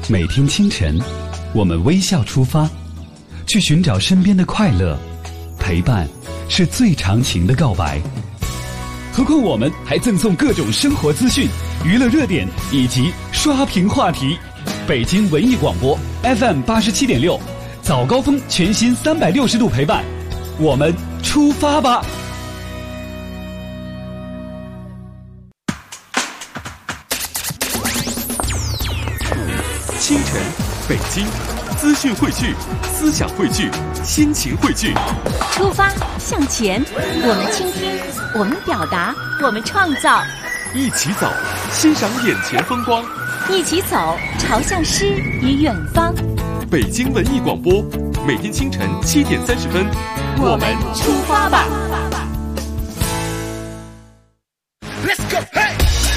每天清晨，我们微笑出发，去寻找身边的快乐。陪伴是最长情的告白。何况我们还赠送各种生活资讯、娱乐热点以及刷屏话题。北京文艺广播 FM87.6，早高峰全新360度陪伴，我们出发吧！ 清晨，北京，资讯汇聚，思想汇聚，心情汇聚。 出发向前，我们倾听，我们表达，我们创造。 一起走，欣赏眼前风光。 一起走，朝向诗与远方。 北京文艺广播，每天清晨7点30分，我们出发吧。Let's go, hey!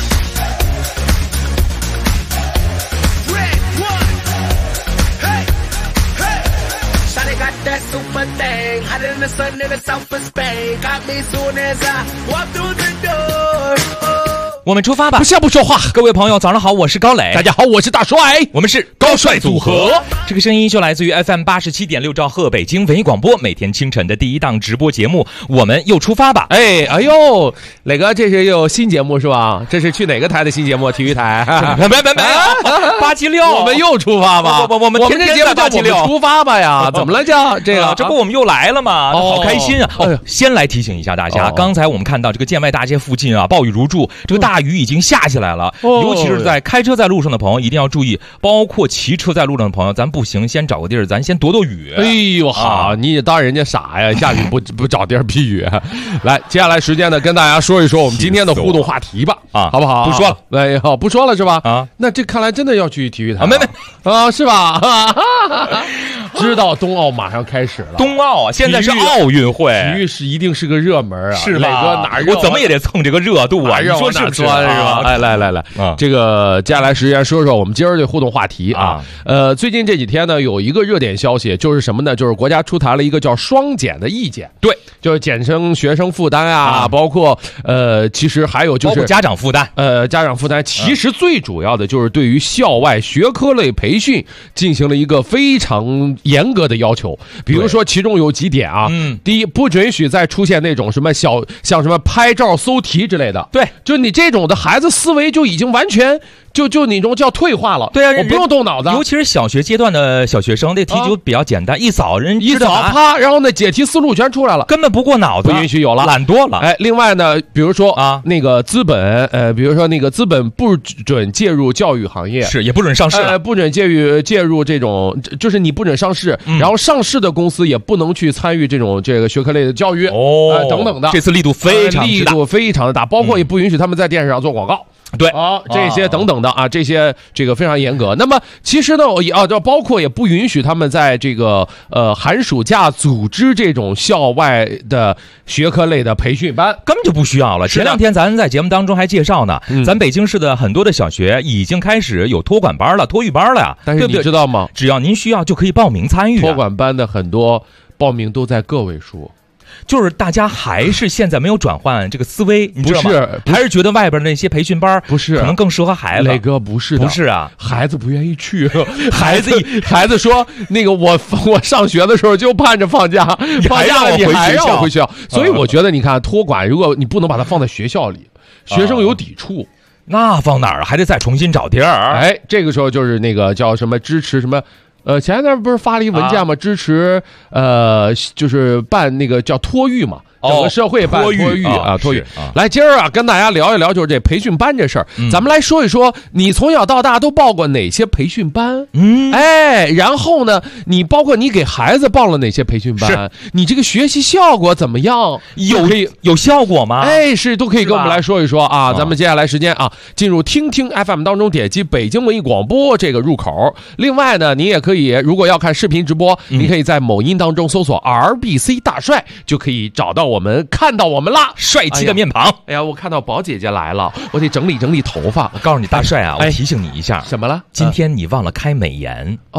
That super thing, hotter than the sun in the south of Spain. Got me soon as I walk through the door. 我们出发吧！ 不笑不说话， 各位朋友，早上好，我是高磊。 大家好，我是大帅， 我们是高帅组合。这个声音就来自于 FM87.6兆赫北京文艺广播，每天清晨的第一档直播节目，我们又出发吧！ 哎呦，磊哥，这是又新节目是吧？这是去哪个台的新节目？体育台？ 没有，876， 我们又出发吧！ 我们天天在876 出发吧呀！怎么了叫这个？ 这不我们又来了吗？好开心啊！先来提醒一下大家，刚才我们看到这个建外大街附近啊，暴雨如注，这个大雨已经下起来了，尤其是在开车在路上的朋友一定要注意，包括骑车在路上的朋友，咱不行，先找个地儿，咱先躲躲雨。 哎呦，好，你也当人家傻呀，下雨不找地儿避雨。来，接下来时间呢，跟大家说一说我们今天的互动话题吧，好不好？ 不说了， 哎呦，不说了是吧？ 啊， 那这看来真的要去体育台， 没啊，是吧？知道冬奥马上开始了， 冬奥啊，现在是奥运会， 体育是一定是个热门啊， 是吧？磊哥哪热？ 我怎么也得蹭这个热度啊！你说是不是？是吧？哎，来，这个接下来时间说说我们今儿的互动话题啊。最近这几天呢，有一个热点消息，就是什么呢？就是国家出台了一个叫双减的意见， 对， 就是减轻学生负担啊，包括其实还有就是家长负担， 家长负担，其实最主要的就是对于校外学科类培训进行了一个非常严格的要求，比如说其中有几点啊，第一，不准许再出现那种什么像什么拍照搜题之类的， 对， 就你这种的孩子思维就已经完全就那种叫退化了， 对啊， 我不用动脑子， 尤其是小学阶段的小学生，这题就比较简单，一扫啪，然后呢解题思路全出来了， 根本不过脑子， 不允许有了， 懒多了。 哎，另外呢，比如说啊，那个资本，比如说那个资本不准介入教育行业， 是也不准上市， 不准介入这种，就是你不准上市，然后上市的公司也不能去参与这个学科类的教育等等的。 这次力度非常的大，包括也不允许他们在电视上做广告。 对这些等等的啊，这些这个非常严格。那么其实呢，包括也不允许他们在这个寒暑假组织这种校外的学科类的培训班， 根本就不需要了。前两天咱在节目当中还介绍呢，咱北京市的很多的小学已经开始有托管班了、托育班了呀。 但是你知道吗？ 只要您需要就可以报名参与。 托管班的很多报名都在个位数。 就是大家还是现在没有转换这个思维，你知道吗？ 不是， 还是觉得外边那些培训班不是可能更适合孩子。 磊哥不是啊， 孩子不愿意去，孩子说那个我上学的时候就盼着放假，放假了你还让我回学校，所以我觉得你看托管，如果你不能把它放在学校里，学生有抵触。 那放哪儿还得再重新找地儿。 哎，这个时候就是那个叫什么支持什么。前一段不是发了一文件吗？支持就是办那个叫托育嘛，整个社会办托育啊，托育。来，今儿啊跟大家聊一聊，就是这培训班这事儿。咱们来说一说，你从小到大都报过哪些培训班？哎，然后呢，你包括你给孩子报了哪些培训班？你这个学习效果怎么样？ 有效果吗？ 哎，都可以跟我们来说一说啊。咱们接下来时间啊，进入听听 FM 当中点击北京文艺广播这个入口。另外呢，你也可以，如果要看视频直播，你可以在某音当中搜索 RBC 大帅，就可以找到我们，看到我们啦， 帅气的面庞。 哎呀，我看到宝姐姐来了，我得整理整理头发。 我告诉你，大帅啊，我提醒你一下， 什么了？ 今天你忘了开美颜哦。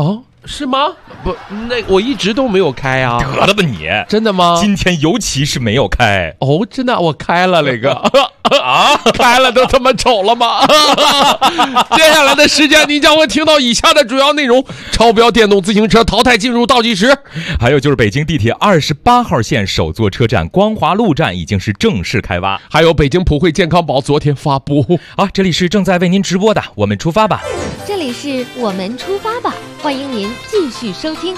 是吗？不，那我一直都没有开啊。 得了吧你， 真的吗？ 今天尤其是没有开。 哦，真的，我开了那个啊，开了都他妈丑了吗？接下来的时间，你将会听到以下的主要内容：超标电动自行车淘汰进入倒计时， 还有就是北京地铁28号线首座车站光华路站已经是正式开挖， 还有北京普惠健康宝昨天发布。 啊，这里是正在为您直播的，我们出发吧。 这里是我们出发吧，欢迎您继续收听。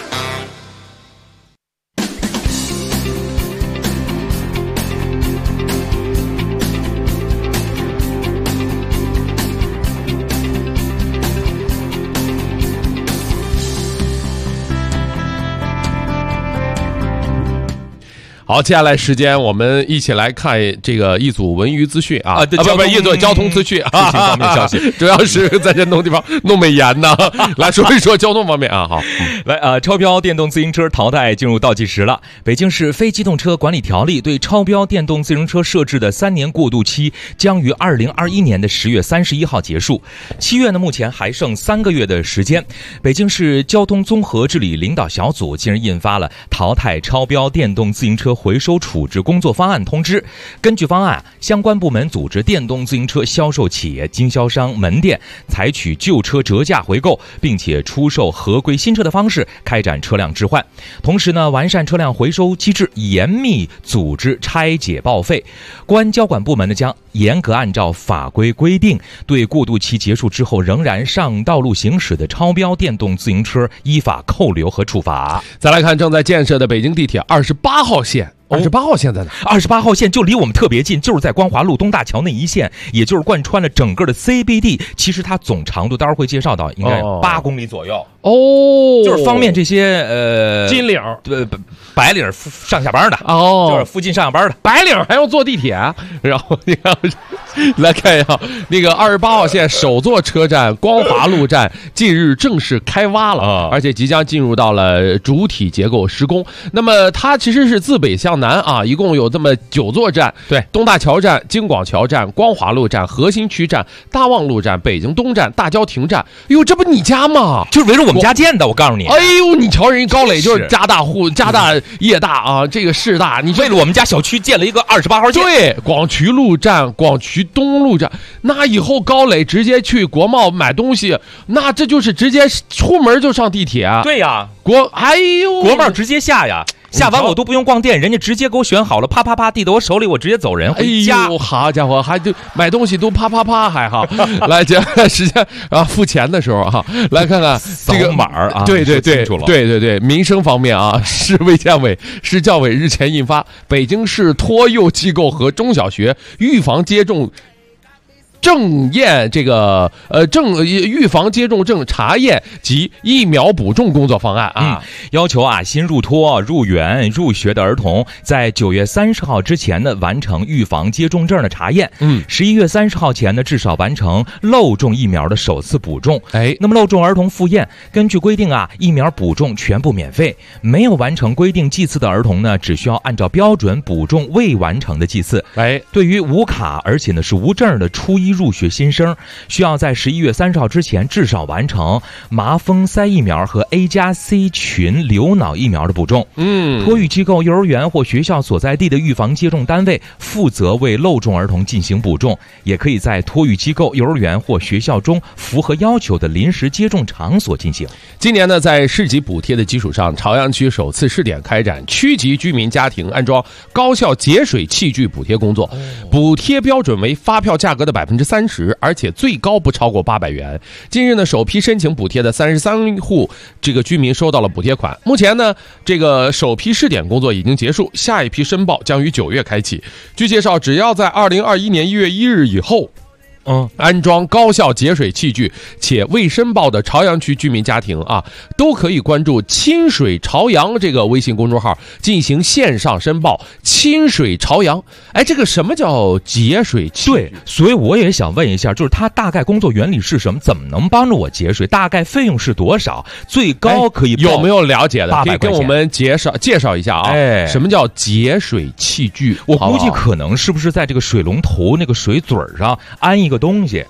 好，接下来时间我们一起来看这个一组文娱资讯啊， 不一组交通资讯啊，方面消息， 主要是在这弄地方弄美颜呢。来说一说交通方面啊，好， 来超标电动自行车淘汰进入倒计时了。北京市非机动车管理条例对超标电动自行车设置的3年过渡期将于2021年的10月31号结束。7月呢，目前还剩3个月的时间。北京市交通综合治理领导小组近日印发了淘汰超标电动自行车回收处置工作方案通知。根据方案，相关部门组织电动自行车销售企业、经销商、门店采取旧车折价回购，并且出售合规新车的方式开展车辆置换。同时呢，完善车辆回收机制，严密组织拆解报废。公安交管部门呢，将严格按照法规规定，对过渡期结束之后仍然上道路行驶的超标电动自行车依法扣留和处罚。 再来看正在建设的北京地铁28号线。28号线在哪 ？28号线就离我们特别近，就是在光华路东大桥那一线，也就是贯穿了整个的 CBD。其实它总长度待会儿会介绍到，应该8公里左右。 哦， 就是方便这些金领白领上下班的哦， 就是附近上下班的白领还要坐地铁。然后你看，来看一下那个28号线首座车站光华路站近日正式开挖了，而且即将进入到了主体结构施工。那么它其实是自北向南啊，一共有这么9座站， 对， 东大桥站、京广桥站、光华路站、核心区站、大望路站、北京东站、大郊亭站。哟，这不你家吗？ 就是围着我们家建的，我告诉你。 哎呦，你瞧人高磊就是家大业大啊，这个势大。你为了我们家小区建了一个28号线。 对，广渠路站、广渠东路站。那以后高磊直接去国贸买东西，那这就是直接出门就上地铁啊。 对呀， 哎呦， 国贸直接下呀。下完我都不用逛店，人家直接给我选好了，啪啪啪递到我手里，我直接走人回家。 哎呦，好家伙，还就买东西都啪啪啪还好。来，接下来时间啊，付钱的时候哈，来看看这个码啊， 对，民生方面啊，市教委日前印发《北京市托幼机构和中小学预防接种证验预防接种证查验及疫苗补种工作方案》啊， 要求新入托、入园、入学的儿童在9月30号之前呢完成预防接种证的查验，11月30号前呢至少完成漏种疫苗的首次补种。那么漏种儿童复验，根据规定疫苗补种全部免费，没有完成规定剂次的儿童呢，只需要按照标准补种未完成的剂次。对于无卡而且呢是无证的初一入学新生，需要在11月30号之前至少完成麻风腮疫苗和 A+C 群流脑疫苗的补种。托育机构、幼儿园或学校所在地的预防接种单位负责为漏种儿童进行补种，也可以在托育机构、幼儿园或学校中符合要求的临时接种场所进行。 今年呢，在市级补贴的基础上，朝阳区首次试点开展区级居民家庭安装高效节水器具补贴工作，补贴标准为发票价格的30%。而且最高不超过800元。近日呢，首批申请补贴的33户这个居民收到了补贴款。目前呢，这个首批试点工作已经结束，下一批申报将于9月开启。据介绍，只要在2021年1月1日以后安装高效节水器具且未申报的朝阳区居民家庭都可以关注清水朝阳这个微信公众号进行线上申报。清水朝阳，这个什么叫节水器具？ 对，所以我也想问一下，就是它大概工作原理是什么？怎么能帮助我节水？大概费用是多少？最高可以有没有了解的？可以跟我们介绍一下什么叫节水器具？ 我估计可能是不是在这个水龙头那个水嘴上安一个东西，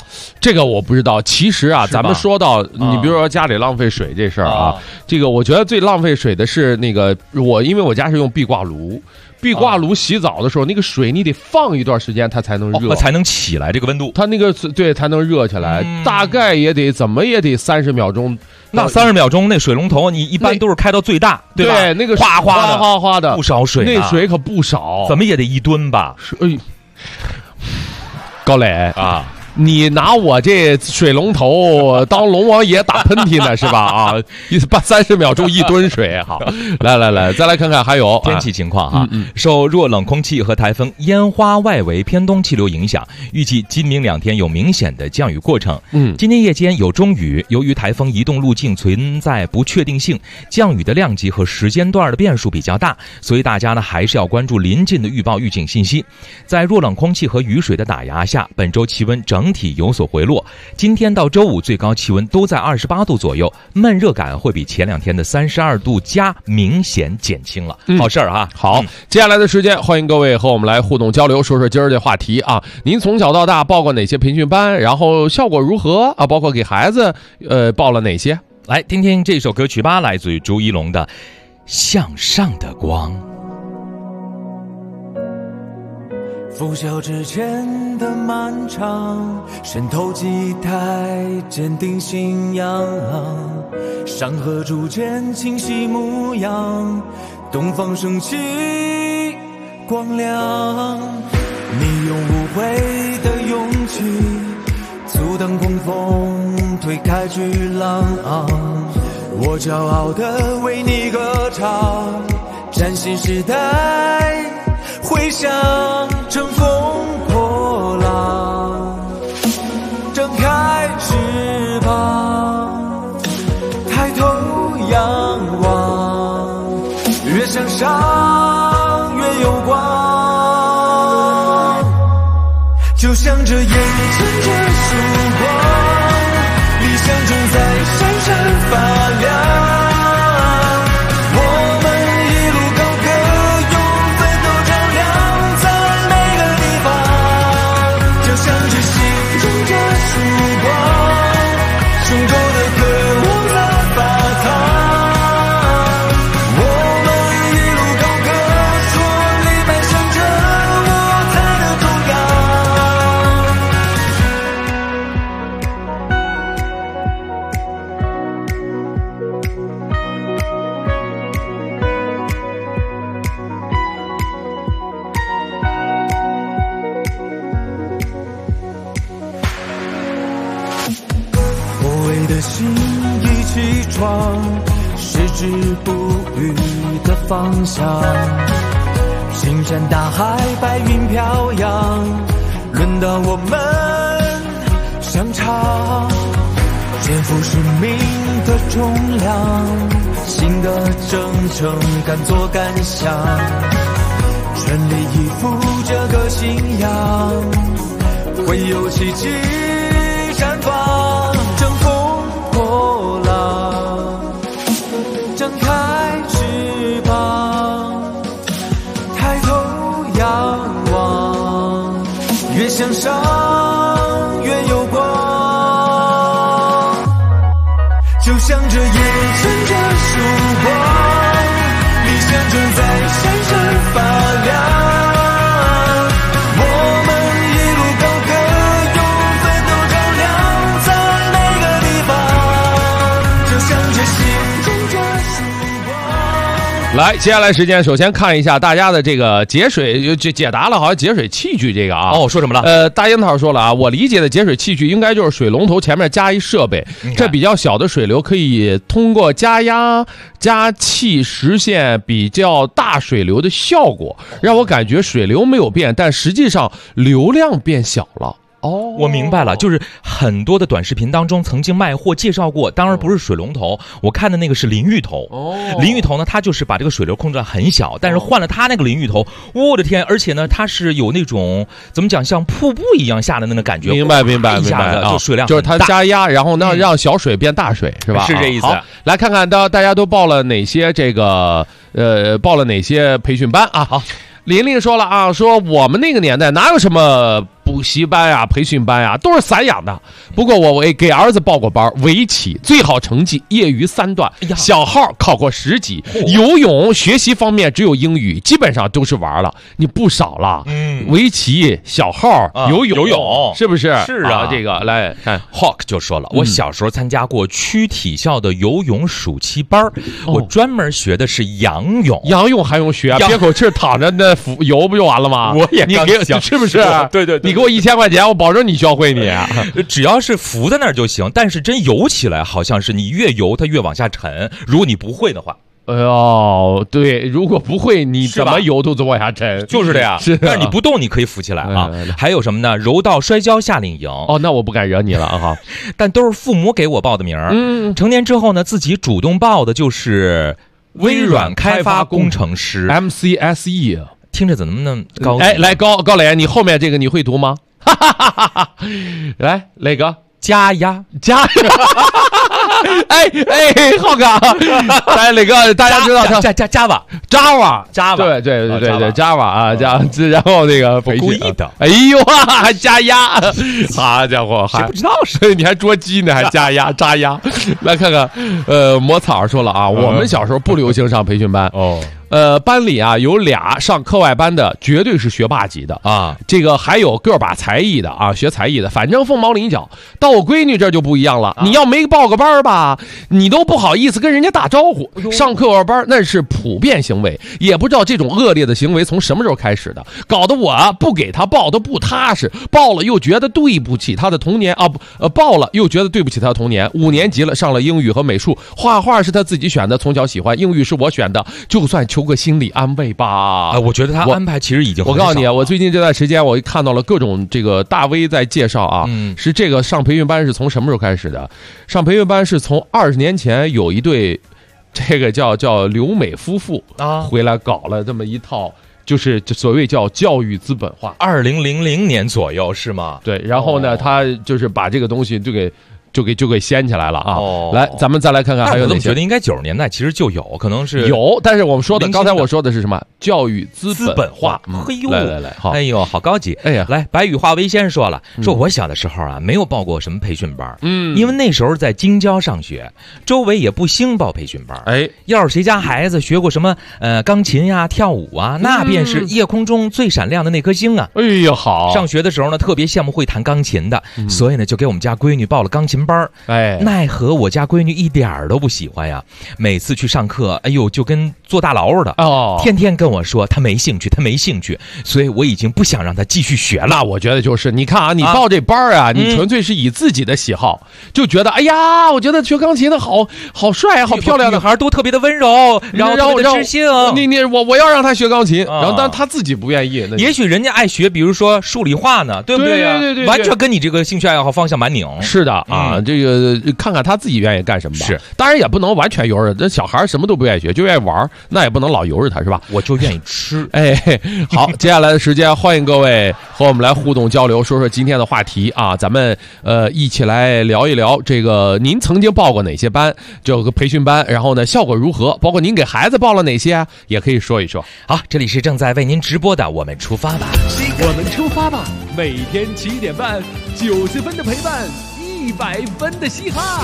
这个我不知道。其实啊，咱们说到你比如说家里浪费水这事儿啊，这个我觉得最浪费水的是那个因为我家是用壁挂炉。壁挂炉洗澡的时候，那个水你得放一段时间，它才能热， 才能起来这个温度。 它那个对才能热起来，大概也得怎么也得30秒钟。 那30秒钟，那水龙头你一般都是开到最大，对吧？ 对，那个哗的，不少水， 那水可不少， 怎么也得1吨吧？ 高磊啊。你拿我这水龙头当龙王爷打喷嚏呢是吧？啊，30秒钟1吨水。好，来，再来看看还有天气情况啊。受弱冷空气和台风烟花外围偏东气流影响，预计今明2天有明显的降雨过程。今天夜间有中雨，由于台风移动路径存在不确定性，降雨的量级和时间段的变数比较大，所以大家呢还是要关注临近的预报预警信息。在弱冷空气和雨水的打压下，本周气温整体有所回落，今天到周五最高气温都在28度左右，闷热感会比前2天的32度加明显减轻了。好事儿哈。 好，接下来的时间，欢迎各位和我们来互动交流，说说今儿的话题啊。您从小到大报过哪些培训班？然后效果如何啊？包括给孩子报了哪些？ 来听听这首歌曲吧，来自于朱一龙的《向上的光》。 拂晓之前的漫长，渗透记忆太坚定信仰，山河逐渐清晰模样，东方升起光亮。你用无悔的勇气阻挡狂风，推开巨浪，我骄傲地为你歌唱，崭新时代回响，乘风破浪，张开翅膀，抬头仰望，越向上越有光，就像这眼前这曙光，理想正在闪闪发亮。矢志不渝的方向，星山大海，白云飘扬，轮到我们上场，肩负使命的重量，心的征程敢作敢想，全力以赴这个信仰，会有奇迹绽放，乘风破浪，张开翅膀，抬头仰望，越向上越有光，就像这眼前这曙光，理想正在闪闪发亮。 来，接下来时间，首先看一下大家的这个节水，解答了好像节水器具这个啊。 哦，说什么了？ 大樱桃说了啊，我理解的节水器具应该就是水龙头前面加一设备，这比较小的水流可以通过加压加气实现比较大水流的效果，让我感觉水流没有变，但实际上流量变小了。哦， 我明白了，就是很多的短视频当中曾经卖货介绍过，当然不是水龙头，我看的那个是淋浴头。淋浴头呢，它就是把这个水流控制得很小，但是换了它那个淋浴头，我的天，而且呢，它是有那种怎么讲，像瀑布一样下的那种感觉。 明白，一下子就水量就是它加压，然后呢让小水变大水，是吧？ 是这意思。 好，来看看大家都报了哪些这个报了哪些培训班啊？好。琳琳说了啊，说我们那个年代哪有什么补习班啊、培训班啊，都是散养的。不过我给儿子报过班，围棋最好成绩业余3段，小号考过10级，游泳学习方面只有英语，基本上都是玩了。你不少了，围棋、小号、游泳，是不是？ 是啊， 这个来看 Hawk 就说了，我小时候参加过区体校的游泳暑期班，我专门学的是仰泳。 仰泳还用学？憋口气躺着那游不就完了吗？ 我也你给是不是？ 对， 你给我1000块钱，我保证你教会你。 只要是浮在那儿就行，但是真游起来，好像是你越游它越往下沉。如果你不会的话。 哎呦，对，如果不会，你怎么游都往下沉， 就是这样。但是你不动，你可以浮起来啊。还有什么呢？柔道、摔跤、夏令营。 哦，那我不敢惹你了啊！ 但都是父母给我报的名儿。成年之后呢，自己主动报的就是微软开发工程师 MCSE。 听着怎么那么高？ 哎，来高磊，你后面这个你会读吗？来，磊哥， 加压。 哎，浩哥，来磊哥，大家知道他 Java， 对 Java 啊，然后那个我故意的， 哎呦啊，还加压，好家伙， 谁不知道是你还捉鸡呢，还加压扎压，来看看，魔草说了啊，我们小时候不流行上培训班哦。班里啊有俩上课外班的，绝对是学霸级的啊。这个还有个把才艺的啊，学才艺的，反正凤毛麟角。到我闺女这就不一样了，你要没报个班吧，你都不好意思跟人家打招呼。上课外班那是普遍行为，也不知道这种恶劣的行为从什么时候开始的，搞得我不给他报的不踏实，报了又觉得对不起他的童年啊，报了又觉得对不起他的童年。5年级了，上了英语和美术，画画是他自己选的，从小喜欢，英语是我选的，就算求个心理安慰吧。 我觉得他安排其实已经很少了。 我告诉你，我最近这段时间我看到了各种这个大 V 在介绍啊，是这个上培训班是从什么时候开始的？上培训班是从20年前有一对，这个叫留美夫妇啊回来搞了这么一套，就是所谓叫教育资本化。 2000年左右是吗？ 对，然后呢，他就是把这个东西就给掀起来了啊！来，咱们再来看看还有哪些。 我觉得应该90年代其实就有，可能是有，但是我们说的刚才我说的是什么？教育资本化。 嘿呦， 来，好， 哎呦，好高级！哎呀，来，白羽化微先生说了，说我小的时候啊，没有报过什么培训班，因为那时候在京郊上学，周围也不兴报培训班。哎，要是谁家孩子学过什么钢琴呀、跳舞啊，那便是夜空中最闪亮的那颗星啊！ 哎呀，好！ 上学的时候呢，特别羡慕会弹钢琴的，所以呢，就给我们家闺女报了钢琴班。哎，奈何我家闺女一点都不喜欢呀，每次去上课，哎呦，就跟坐大牢似的哦，天天跟我说她没兴趣，所以我已经不想让她继续学了。 那我觉得就是你看啊，你报这班啊，你纯粹是以自己的喜好，就觉得哎呀，我觉得学钢琴的好帅啊，好漂亮的女孩都特别的温柔，然后特别的知性。 我要让她学钢琴，然后但她自己不愿意。 也许人家爱学，比如说数理化呢，对不对呀？对，完全跟你这个兴趣爱好方向蛮拧。 是的啊，这个。看看他自己愿意干什么吧。 是， 当然也不能完全由着。这小孩什么都不愿意学，就愿意玩，那也不能老由着他，是吧？ 我就愿意吃。 哎，好，接下来的时间，欢迎各位和我们来互动交流，说说今天的话题啊。咱们一起来聊一聊这个您曾经报过哪些班，这个培训班，然后呢效果如何？包括您给孩子报了哪些啊，也可以说一说。 好，这里是正在为您直播的，我们出发吧， 我们出发吧，每天7点半，90分的陪伴。100分的嘻哈。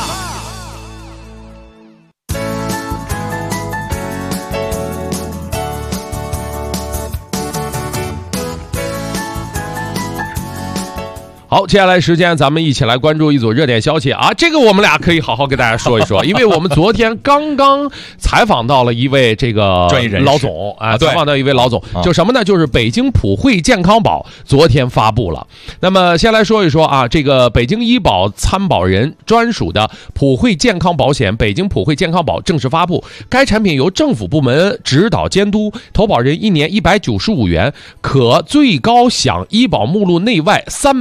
好，接下来时间咱们一起来关注一组热点消息啊！这个我们俩可以好好给大家说一说，因为我们昨天刚刚采访到了一位这个专业人士老总啊，采访到一位老总，就什么呢？就是北京普惠健康宝昨天发布了。那么先来说一说啊，这个北京医保参保人专属的普惠健康保险北京普惠健康宝正式发布，该产品由政府部门指导监督，投保人1年195元，可最高享医保目录内外300万元。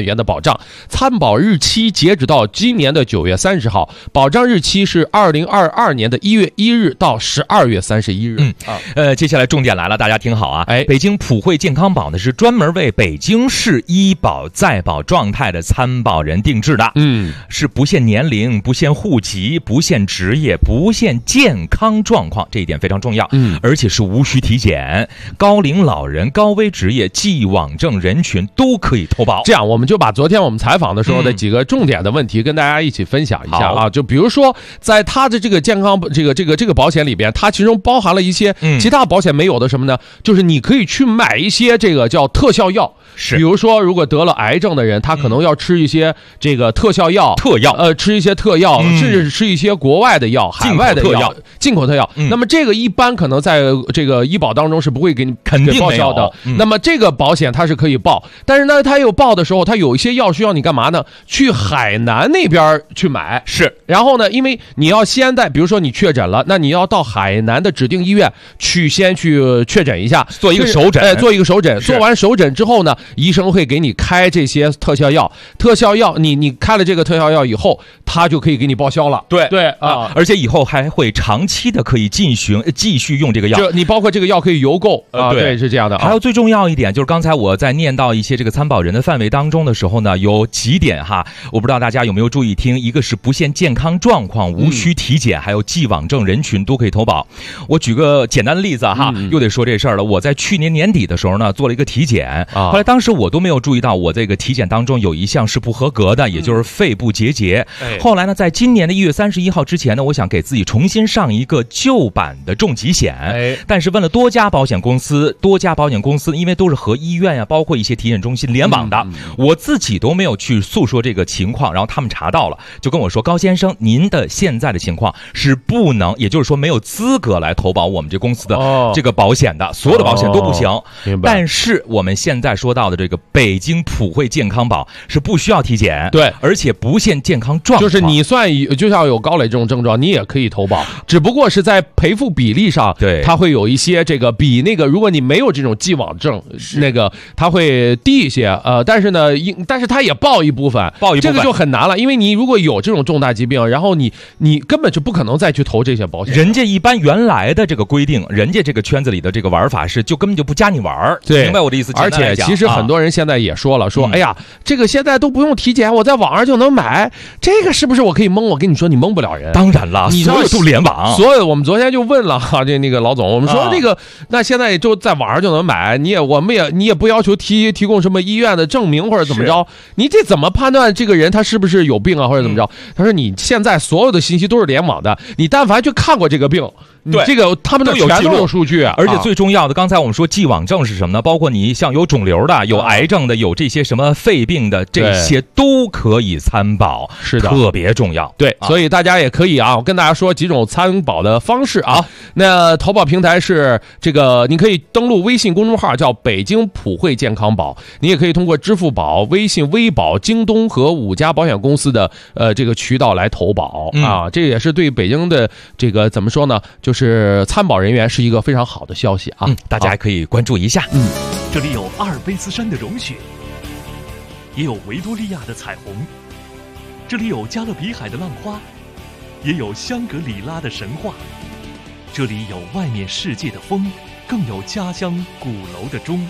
元的保障，参保日期截止到今年的9月30号，保障日期是2022年的1月1日到12月31日。 接下来重点来了，大家听好啊！北京普惠健康宝呢是专门为北京市医保在保状态的参保人定制的，是不限年龄、不限户籍、不限职业、不限健康状况，这一点非常重要。而且是无需体检，高龄老人、高危职业、既往症人群都可以投保。 这样，我们就把昨天我们采访的时候的几个重点的问题跟大家一起分享一下啊。就比如说，在它的这个健康这个保险里边，它其中包含了一些其他保险没有的什么呢？就是你可以去买一些这个叫特效药。 是， 比如说，如果得了癌症的人，他可能要吃一些这个特效药、吃一些特药，甚至是吃一些国外的药、海外的药、进口特药。那么这个一般可能在这个医保当中是不会给你报销的。那么这个保险它是可以报，但是呢，它有报的时候，它有一些药需要你干嘛呢？去海南那边去买。 是， 然后呢，因为你要先在，比如说你确诊了，那你要到海南的指定医院先去确诊一下， 做一个首诊， 做一个首诊。做完首诊之后呢，医生会给你开这些特效药，你开了这个特效药以后，他就可以给你报销了。 对啊， 而且以后还会长期的可以继续用这个药。 就你包括这个药可以邮购啊，对，是这样的。 还有最重要一点，就是刚才我在念到一些这个参保人的范围当中的时候呢，有几点哈，我不知道大家有没有注意听。一个是不限健康状况，无需体检，还有既往症人群都可以投保。我举个简单的例子哈，又得说这事儿了。我在去年年底的时候呢，做了一个体检，后来当时我都没有注意到我这个体检当中有一项是不合格的，也就是肺部结节。后来呢，在今年的1月31号之前呢，我想给自己重新上一个旧版的重疾险，但是问了多家保险公司，因为都是和医院呀，包括一些体检中心联网的，我自己都没有去诉说这个情况，然后他们查到了，就跟我说，高先生，您的现在的情况是不能，也就是说没有资格来投保我们这公司的这个保险的，所有的保险都不行。但是我们现在说到的这个北京普惠健康宝是不需要体检， 对， 而且不限健康状况， 就是你就像有高磊这种症状，你也可以投保，只不过是在赔付比例上， 对， 它会有一些这个比那个如果你没有这种既往症，那个它会低一些，但是它也报一部分，这个就很难了，因为你如果有这种重大疾病，然后你根本就不可能再去投这些保险。 人家一般原来的这个规定，人家这个圈子里的这个玩法是就根本就不加你玩， 对， 明白我的意思？ 而且其实很多人现在也说了，哎呀，这个现在都不用体检，我在网上就能买，这个是不是我可以蒙？我跟你说，你蒙不了人。 当然了，所有都联网， 我们昨天就问了哈，那个老总，我们说这个，那现在就在网上就能买，你也不要求提供什么医院的证明或者怎么着，你这怎么判断这个人他是不是有病啊或者怎么着？他说你现在所有的信息都是联网的，你但凡去看过这个病。对，这个他们全都有数据， 而且最重要的，刚才我们说既往症是什么呢？包括你像有肿瘤的、有癌症的、有这些什么肺病的，这些都可以参保， 是的， 特别重要。 对，所以大家也可以啊，我跟大家说几种参保的方式啊。那投保平台是这个，你可以登录微信公众号叫北京普惠健康宝，你也可以通过支付宝、微信微保、京东和5家保险公司的这个渠道来投保啊。这也是对北京的这个怎么说呢？就是参保人员是一个非常好的消息啊， 大家可以关注一下。 这里有阿尔卑斯山的融雪，也有维多利亚的彩虹，这里有加勒比海的浪花，也有香格里拉的神话，这里有外面世界的风，更有家乡鼓楼的钟。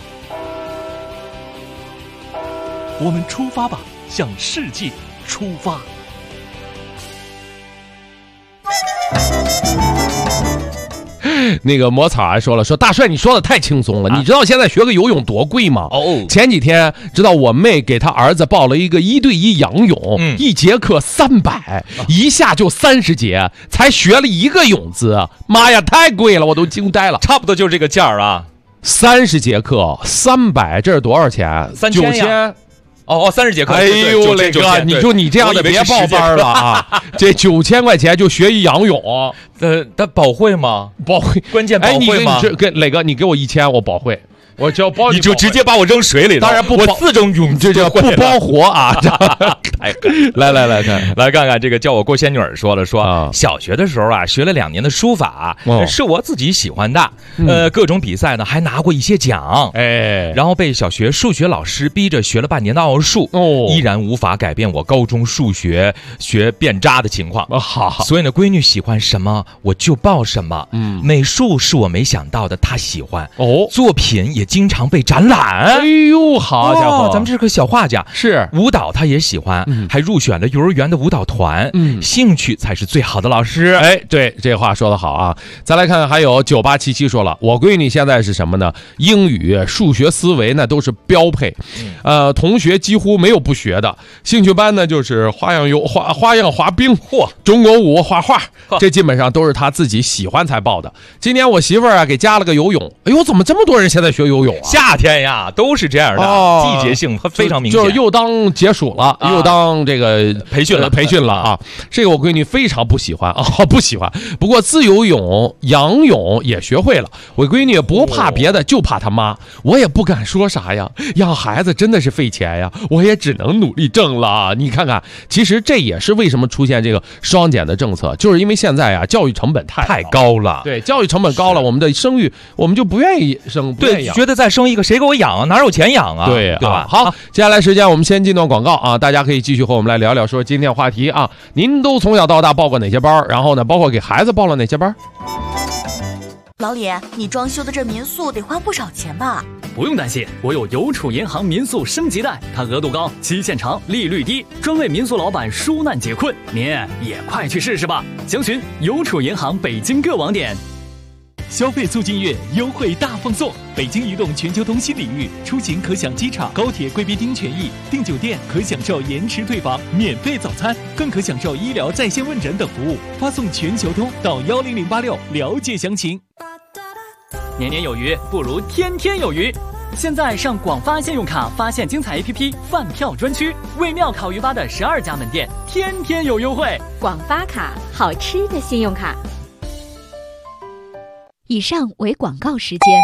我们出发吧，向世界出发。 那个魔草还说了，说大帅你说的太轻松了，你知道现在学个游泳多贵吗？前几天知道我妹给她儿子报了一个1对1仰泳，一节课300，一下就30节，才学了1个泳姿，妈呀，太贵了，我都惊呆了。 差不多就是这个价啊 ，30节课300，这是多少钱？9000。 30节课， 哎呦磊哥，你说你这样的别报班了啊！这9000块钱就学一仰泳， 他保会吗？ 保会， 关键保会吗？ 跟磊哥，你给我1000，我保会。 我就包你就直接把我扔水里头。 当然不， 我自证勇， 这叫不包活啊！来看看这个叫我郭仙女儿说了，小学的时候啊，学了2年的书法，是我自己喜欢的。各种比赛呢还拿过一些奖。然后被小学数学老师逼着学了半年的奥数，依然无法改变我高中数学学变渣的情况。所以呢，闺女喜欢什么我就报什么。美术是我没想到的，她喜欢。作品也经常被展览。 哎呦，好家伙， 咱们这是个小画家。 是舞蹈她也喜欢，还入选了幼儿园的舞蹈团。兴趣才是最好的老师。 哎，对，这话说得好啊。再来看看，还有9877说了，我闺女现在是什么呢？英语、数学思维呢都是标配。同学几乎没有不学的。兴趣班呢就是花样滑冰，中国舞、画画，这基本上都是她自己喜欢才报的。今年我媳妇儿啊给加了个游泳。哎呦，怎么这么多人现在学游泳啊？ 夏天呀，都是这样的，季节性非常明显。 就是又当解暑了，又当这个培训了啊！这个我闺女非常不喜欢啊，不喜欢。不过自由泳、仰泳也学会了。我闺女也不怕别的，就怕她妈。我也不敢说啥呀，养孩子真的是费钱呀，我也只能努力挣了。你看看，其实这也是为什么出现这个双减的政策，就是因为现在啊，教育成本太高了。 对，教育成本高了，我们的生育我们就不愿意生， 对，觉得再生一个谁给我养啊？哪有钱养啊？ 对吧？ 好，接下来时间我们先进段广告啊，大家可以继续和我们来聊聊说今天话题啊，您都从小到大报过哪些班？然后呢，包括给孩子报了哪些班？ 老李，你装修的这民宿得花不少钱吧？ 不用担心，我有邮储银行民宿升级贷，它额度高，期限长，利率低，专为民宿老板纾难解困。您也快去试试吧！详询邮储银行北京各网点。 消费促进月优惠大放送，北京移动全球通新领域，出行可享机场、高铁贵宾厅权益，订酒店可享受延迟退房、免费早餐，更可享受医疗在线问诊等服务。发送全球通到10086了解详情。 年年有余，不如天天有余。现在上广发信用卡发现精彩 APP 饭票专区，为庙烤鱼吧的12家门店天天有优惠。 广发卡，好吃的信用卡。以上为广告时间。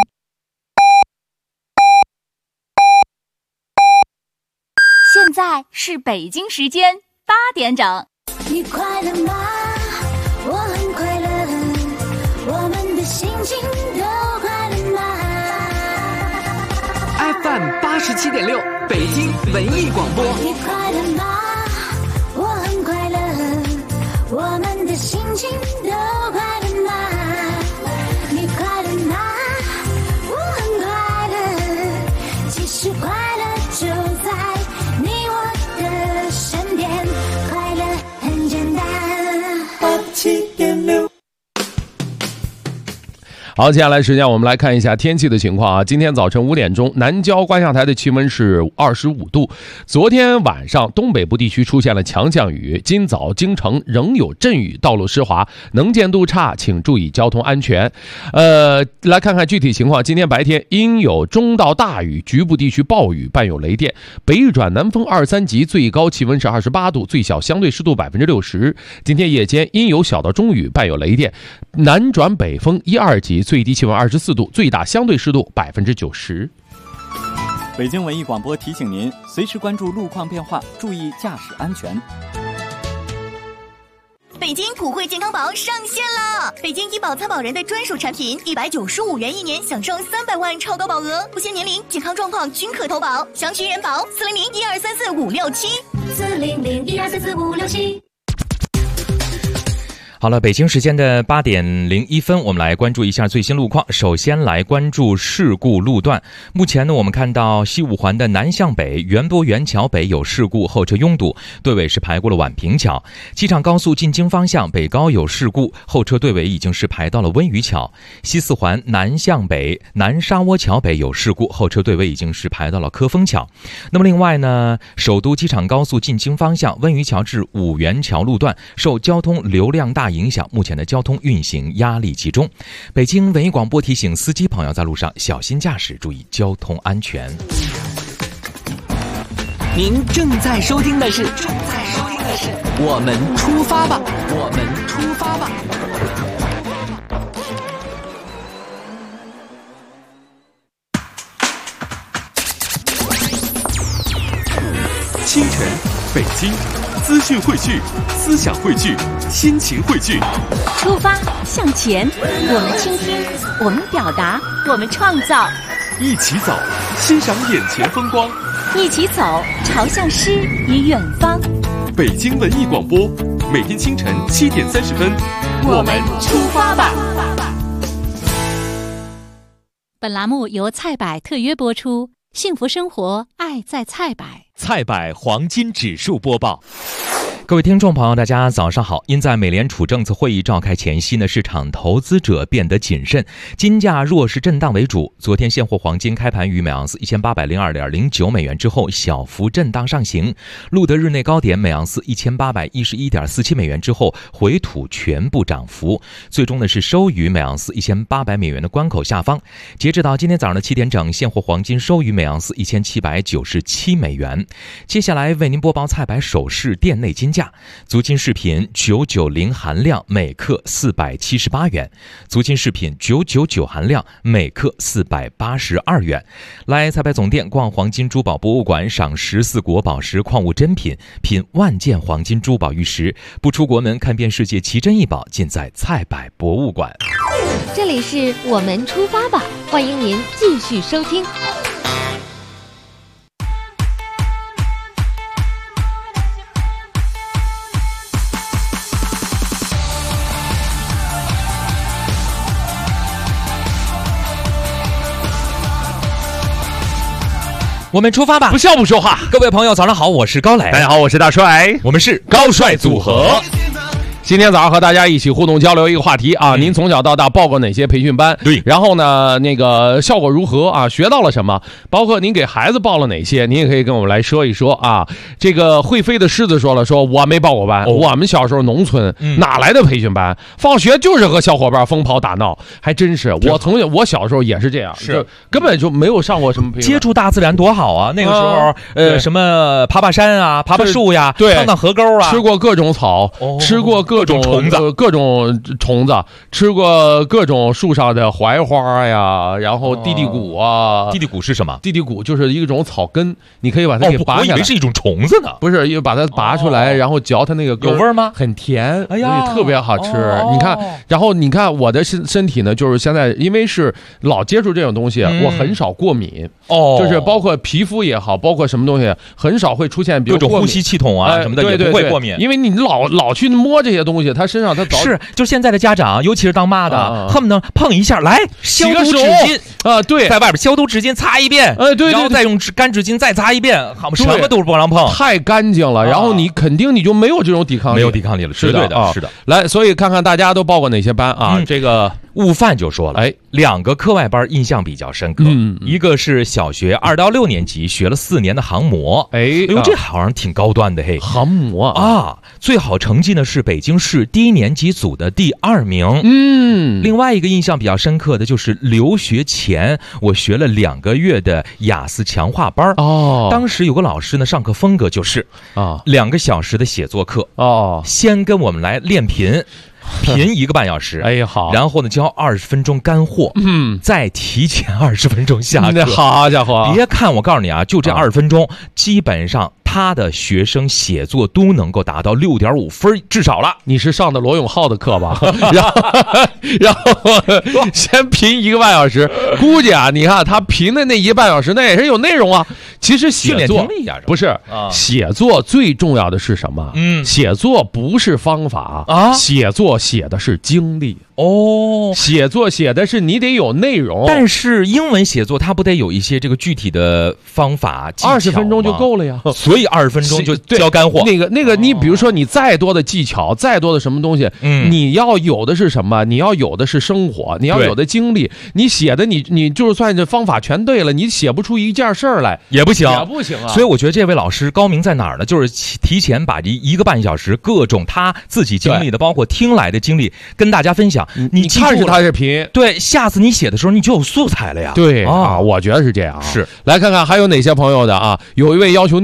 现在是北京时间8点整。 你快乐吗？我很快乐，我们的心情都快乐吗 ？FM 87.6，北京文艺广播。 你快乐吗？我很快乐，我们的心情都快乐吗？你快乐吗？我很快乐，其实快乐就在你我的身边，快乐很简单。87.6。 好，接下来时间我们来看一下天气的情况啊。今天早晨5点钟，南郊观象台的气温是25度。昨天晚上东北部地区出现了强降雨，今早京城仍有阵雨，道路湿滑，能见度差，请注意交通安全。来看看具体情况。今天白天阴有中到大雨，局部地区暴雨，伴有雷电，北转南风2、3级，最高气温是28度，最小相对湿度60%。今天夜间阴有小到中雨，伴有雷电，南转北风1、2级，最低气温24度，最大相对湿度90%。 北京文艺广播提醒您，随时关注路况变化，注意驾驶安全。 北京普惠健康宝上线了！北京医保参保人的专属产品，195元1年，享受300万超高保额，不限年龄、健康状况均可投保。详询人保400-1234-567。400-1234-567。 好了，北京时间的8点01分，我们来关注一下最新路况。首先来关注事故路段。目前呢，我们看到西五环的南向北园博园桥北有事故，后车拥堵，队尾是排过了宛平桥。机场高速进京方向北高有事故，后车队尾已经是排到了温榆桥。西四环南向北南沙窝桥北有事故，后车队尾已经是排到了科丰桥。那么另外呢，首都机场高速进京方向温榆桥至五元桥路段受交通流量大影响，目前的交通运行压力集中。北京文艺广播提醒司机朋友在路上小心驾驶，注意交通安全。 您正在收听的是我们出发吧，我们出发吧。 新，资讯汇聚，思想汇聚，心情汇聚。 出发向前，我们倾听，我们表达，我们创造。 一起走，欣赏眼前风光。 一起走，朝向诗与远方。 北京文艺广播，每天清晨7点30分， 我们出发吧。 本栏目由菜百特约播出，幸福生活，爱在菜百。 菜百黄金指数播报。 各位听众朋友，大家早上好。因在美联储政策会议召开前夕呢，市场投资者变得谨慎，金价弱势震荡为主。昨天现货黄金开盘于每盎司1802.09美元之后小幅震荡上行，录得日内高点每盎司1811.47美元之后回吐全部涨幅，最终呢是收于每盎司1800美元的关口下方。截止到今天早上的7点整，现货黄金收于每盎司1797美元。接下来为您播报菜百首饰店内金价。足金饰品990含量每克478元，足金饰品999含量每克482元。来菜百总店逛黄金珠宝博物馆，赏14国宝石矿物珍品，品万件黄金珠宝玉石。不出国门，看遍世界奇珍异宝，尽在菜百博物馆。 这里是我们出发吧，欢迎您继续收听。 我们出发吧， 不笑不说话。 各位朋友早上好，我是高磊。 大家好，我是大帅， 我们是高帅组合。 今天早上和大家一起互动交流一个话题啊，您从小到大报过哪些培训班？ 对， 然后呢，那个效果如何啊？学到了什么？包括您给孩子报了哪些，您也可以跟我们来说一说啊。这个会飞的狮子说了，说我没报过班，我们小时候农村哪来的培训班？放学就是和小伙伴疯跑打闹，还真是。我小时候也是这样， 是根本就没有上过什么培训班。 接触大自然多好啊！那个时候，什么爬爬山啊，爬爬树呀， 对， 趟趟河沟啊， 吃过各种草，吃过各种虫子，吃过各种树上的槐花呀，然后地地谷啊。 地地谷是什么？ 地地谷就是一种草根，你可以把它给拔下来。 我以为是一种虫子呢。 不是，又把它拔出来，然后嚼它那个根。 有味儿吗？ 很甜， 哎呀， 特别好吃。你看，然后你看我的身体呢，就是现在因为是老接触这种东西，我很少过敏。就是包括皮肤也好，包括什么东西，很少会出现比如各种呼吸系统啊什么的也不会过敏。 因为你老去摸这些东西，它身上它早是，就现在的家长，尤其是当妈的，恨不得碰一下来消毒纸巾啊，对， 在外边消毒纸巾擦一遍， 对， 然后再用干纸巾再擦一遍，什么都不让碰， 太干净了。然后你肯定你就没有这种抵抗力， 没有抵抗力了，是对的，是的。 来，所以看看大家都报过哪些班啊？这个悟饭就说了，2个课外班印象比较深刻，一个是小学2到6年级学了4年的航模，哎呦，这好像挺高端的嘿， 航模啊，最好成绩呢是北京市低年级组的第2名。另外一个印象比较深刻的就是留学前我学了2个月的雅思强化班当时有个老师呢，上课风格就是2个小时的写作课先跟我们来练评1个半小时， 哎好， 然后呢教20分钟干货，再提前20分钟下课。 好家伙， 别看我告诉你啊，就这20分钟，基本上他的学生写作都能够达到6.5分至少了。 你是上的罗永浩的课吧？然后先评1个半小时，估计啊，你看他评的那1个半小时，那也是有内容啊。其实写作不是写作最重要的是什么？写作不是方法啊，写作写的是经历。写作写的是你得有内容， 但是英文写作它不得有一些这个具体的方法技巧吗 ？20分钟就够了呀， 所以20分钟就教干货。 那个，你比如说你再多的技巧，再多的什么东西，你要有的是什么？你要有的是生活，你要有的经历。你写的你就算这方法全对了，你写不出一件事儿来也不行啊。 所以我觉得这位老师高明在哪儿呢？就是提前把1个半小时各种他自己经历的，包括听来的经历跟大家分享。 你看着他是评， 对，下次你写的时候你就有素材了呀。 对啊，我觉得是这样啊。 是， 来看看还有哪些朋友的啊？有一位要求匿名的朋友。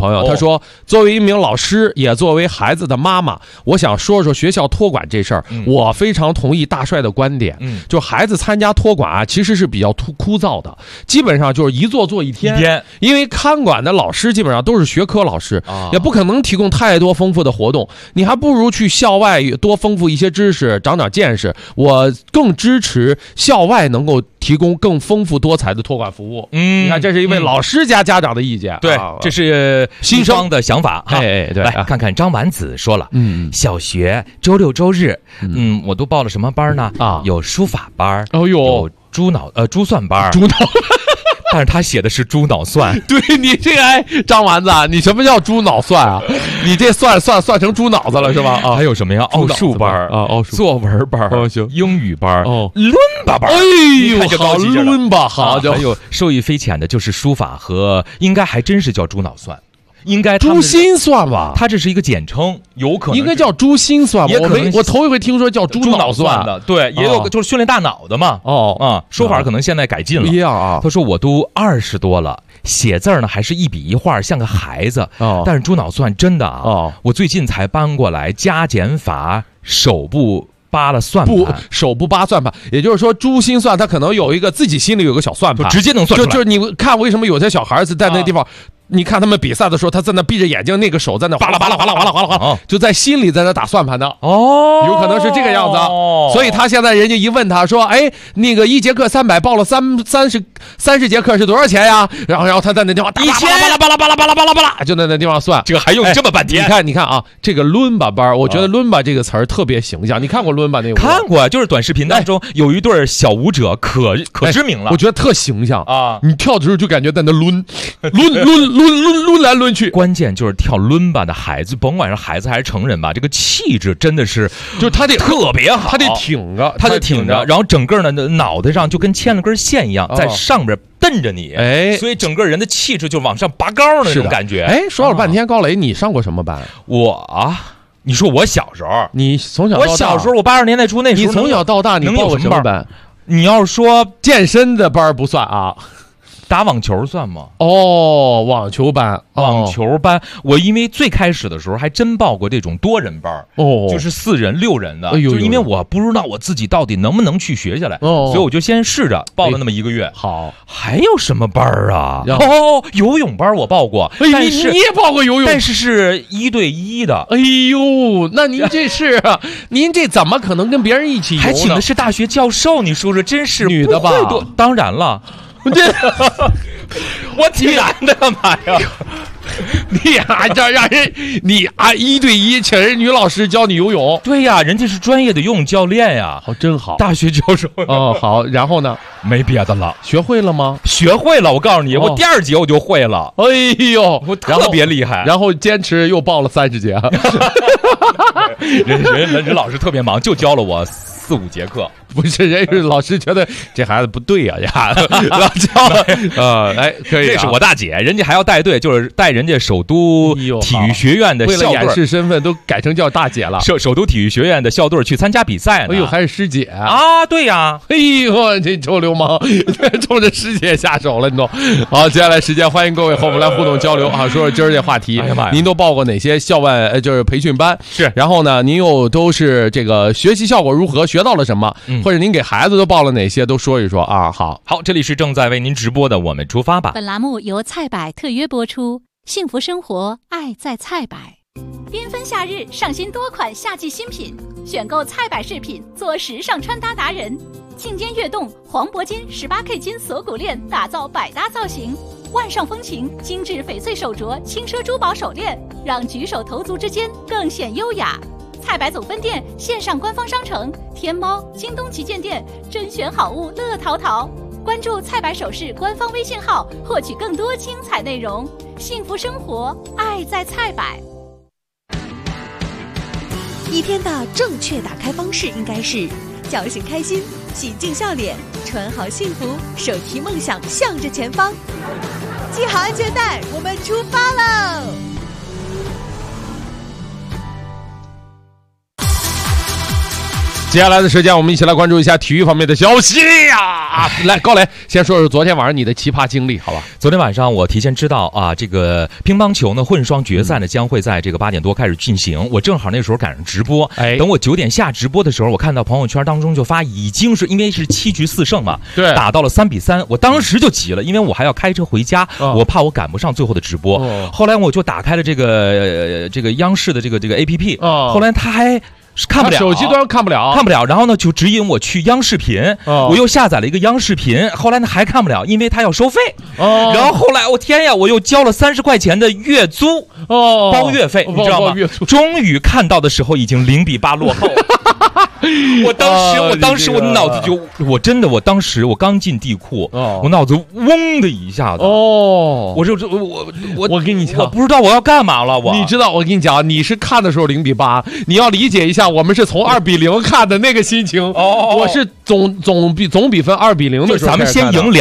朋友，他说作为一名老师，也作为孩子的妈妈，我想说说学校托管这事儿。我非常同意大帅的观点，就孩子参加托管啊，其实是比较枯燥的，基本上就是一坐一天，因为看管的老师基本上都是学科老师，也不可能提供太多丰富的活动，你还不如去校外多丰富一些知识，长见识。我更支持校外能够提供更丰富多彩的托管服务。你看，这是一位老师家家长的意见， 对，这是新生的想法。 对， 来看看张丸子说了，小学周六周日，我都报了什么班呢？有书法班，有珠算班，但是他写的是猪脑算。 对，你这个张丸子啊，你什么叫猪脑算啊？你这算成猪脑子了是吧？ 还有什么呀？奥数班作文班，英语班，伦巴班。 哎呦，好伦巴，好家伙！ 还有受益匪浅的就是书法和，应该还真是叫猪脑算。应该珠心算吧， 它这是一个简称，有可能应该叫珠心算吧。我头一回听说叫猪脑算的，对，也有就是训练大脑的嘛。说法可能现在改进了， 不一样啊。 他说我都20多了，写字呢还是一笔一画，像个孩子。但是猪脑算真的我最近才搬过来，加减法手部扒了算盘， 手不扒算盘，也就是说珠心算它可能有一个自己心里有个小算盘， 直接能算出来。 就是你看为什么有些小孩子在那地方。你看他们比赛的时候，他在那闭着眼睛，那个手在那哗啦哗啦哗啦哗啦哗啦哗啦，就在心里在那打算盘的有可能是这个样子。所以他现在人家一问他说，哎，那个1节课300，报了30节课是多少钱呀？然后他在那地方 1000， 巴拉巴拉巴拉巴拉巴拉，就在那地方算。 这个还用这么半天？ 你看啊，这个伦巴班，我觉得伦巴这个词儿特别形象。你看过伦巴那个？ 看过，就是短视频当中有一对小舞者，可知名了。 我觉得特形象啊！你跳的时候就感觉在那抡来抡去， 关键就是跳伦巴的孩子，甭管是孩子还是成人吧，这个气质真的是， 就是他得特别好， 他得挺着， 然后整个呢脑袋上就跟牵了根线一样，在上边蹬着你，所以整个人的气质就往上拔高的那种感觉。 说了半天，高磊，你上过什么班？ 你说我小时候， 你从小到大， 我小时候我80年代初那时候， 你从小到大你报过什么班？ 你要说健身的班不算啊。 打网球算吗？ 网球班， 我因为最开始的时候还真报过这种多人班，就是4人6人的，就是因为我不知道我自己到底能不能去学下来，所以我就先试着报了那么1个月。 好， 还有什么班啊？游泳班我报过，但是你也报过游泳， 但是是1对1的。 哎呦，那您这是您这怎么可能跟别人一起游呢？ 还请的是大学教授，你说说，真是女的吧？ 当然了。我挺男的干嘛呀？ 你让人你1对1请人女老师教你游泳？ 对呀，人家是专业的游泳教练呀， 真好， 大学教授。 好，然后呢？ 没别的了， 学会了吗？ 学会了，我告诉你，我第2节我就会了。 哎呦， 我特别厉害。 然后坚持又报了30节。 人老师特别忙，就教了我4、5节课。 不是，人是老师觉得这孩子不对呀，老教了，可以。 这是我大姐，人家还要带队，就是带人家首都体育学院的校队， 为了掩饰身份都改成叫大姐了。 首都体育学院的校队去参加比赛呢。 哎呦，还是师姐啊？对呀。 哎呦，这臭流氓，冲着师姐下手了，你都。好，接下来时间欢迎各位和我们来互动交流啊，说说今儿这话题。您都报过哪些校外就是培训班？ 是。 然后呢，您又都是这个学习效果如何？学到了什么？或者您给孩子都报了哪些？都说一说啊！好， 这里是正在为您直播的《我们出发吧》。 本栏目由菜百特约播出，幸福生活，爱在菜百。 缤纷夏日，上新多款夏季新品，选购菜百饰品，做时尚穿搭达人。颈间跃动黄铂金18K 金锁骨链，打造百搭造型。万上风情精致翡翠手镯，轻奢珠宝手链，让举手投足之间更显优雅。菜百总分店线上官方商城，天猫、京东旗舰店，甄选好物乐淘淘。关注菜百首饰官方微信号，获取更多精彩内容。幸福生活，爱在菜百。 一天的正确打开方式应该是叫醒开心，洗净笑脸，穿好幸福，手提梦想向着前方。系好安全带，我们出发喽！ 接下来的时间，我们一起来关注一下体育方面的消息呀。来，高磊先说说昨天晚上你的奇葩经历，好吧？ 昨天晚上我提前知道啊，这个乒乓球呢混双决赛呢将会在这个8点多开始进行。我正好那时候赶上直播，等我9点下直播的时候，我看到朋友圈当中就发已经是因为是7局4胜嘛， 对， 打到了3比3，我当时就急了，因为我还要开车回家，我怕我赶不上最后的直播。后来我就打开了这个央视的这个 APP，后来他还看不了， 手机端看不了， 然后呢就指引我去央视频，我又下载了一个央视频，后来呢还看不了，因为它要收费，然后后来我天呀，我又交了30块钱的月租，包月费，你知道吗？终于看到的时候已经0比8落后。我当时我脑子就，我当时我刚进地库，我脑子嗡的一下子，我跟你讲， 我不知道我要干嘛了， 你知道我跟你讲，你是看的时候0比8，你要理解一下，我们是从2比0看的那个心情，我是总比分2比0的时候， 咱们先赢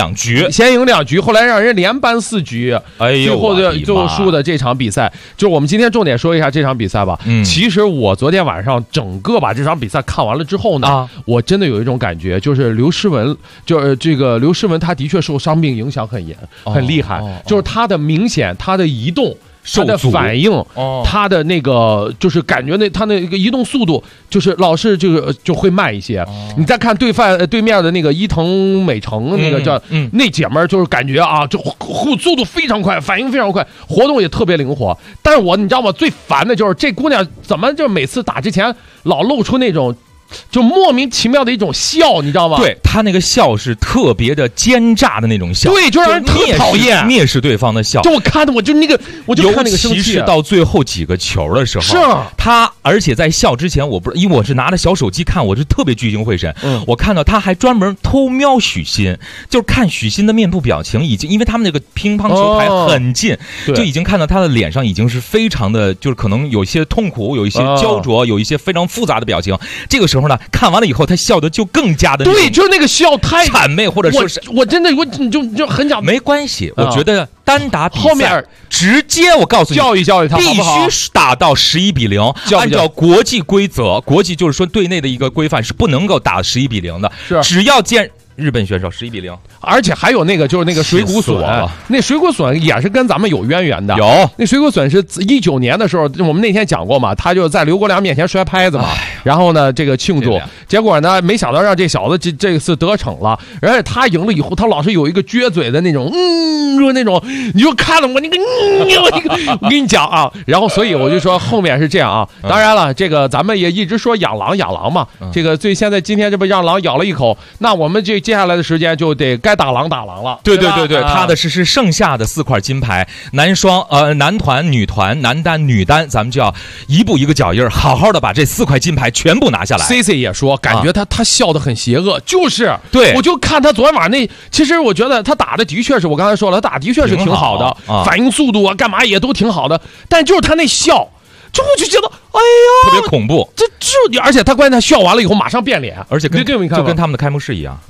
2局， 后来让人连扳4局，最后就输的这场比赛，就是我们今天重点说一下这场比赛吧。其实我昨天晚上整个把这场比赛看完了之后呢，我真的有一种感觉，就是刘诗雯，她的确受伤病影响很厉害，就是她的明显，她的移动。他的反应，他的那个就是感觉他那个移动速度，就是老是就会慢一些。你再看对面的那个伊藤美诚，那个叫那姐们儿，就是感觉啊，就速度非常快，反应非常快，活动也特别灵活。但是你知道吗？最烦的就是这姑娘怎么就每次打之前老露出那种。就莫名其妙的一种笑，你知道吗？ 对，他那个笑是特别的奸诈的那种笑， 对，就让人特讨厌， 蔑视对方的笑。 就我看的，我就看那个生气， 尤其是到最后几个球的时候， 是他，而且在笑之前，因为我是拿着小手机看，我是特别聚精会神。我看到他还专门偷瞄许昕，就是看许昕的面部表情，已经因为他们那个乒乓球台很近，就已经看到他的脸上已经是非常的，就是可能有一些痛苦，有一些焦灼，有一些非常复杂的表情。这个时候呢，看完了以后，他笑的就更加的对，就是那个笑太谄媚，或者说是我真的就很想没关系，我觉得单打比赛后面直接我告诉你教育他， 必须打到11比0，按照国际规则，国际就是说队内的一个规范是不能够打11比0的，只要见。日本选手11比0， 而且还有那个就是那个水谷隼，那水谷隼也是跟咱们有渊源的。 有那水谷隼是19年的时候，我们那天讲过嘛，他就在刘国梁面前摔拍子嘛，然后呢这个庆祝，结果呢没想到让这小子这次得逞了，而且他赢了以后，他老是有一个撅嘴的那种，就是那种，你就看了我那个，我跟你讲啊，然后所以我就说后面是这样啊，当然了，这个咱们也一直说养狼嘛，这个现在今天这不让狼咬了一口，那我们接下来的时间就得该打狼了。 对，他的是剩下的4块金牌，男团、女团、男单、女单，咱们就要一步一个脚印，好好的把这4块金牌全部拿下来。 CC 也说，感觉他笑得很邪恶，就是对， 我就看他昨天晚上其实我觉得他打的确是我刚才说了，他打的确是挺好的，反应速度啊，干嘛也都挺好的，但就是他那笑。就我就觉得，哎呀， 特别恐怖。 而且他关键他笑完了以后马上变脸， 而且就跟他们的开幕式一样。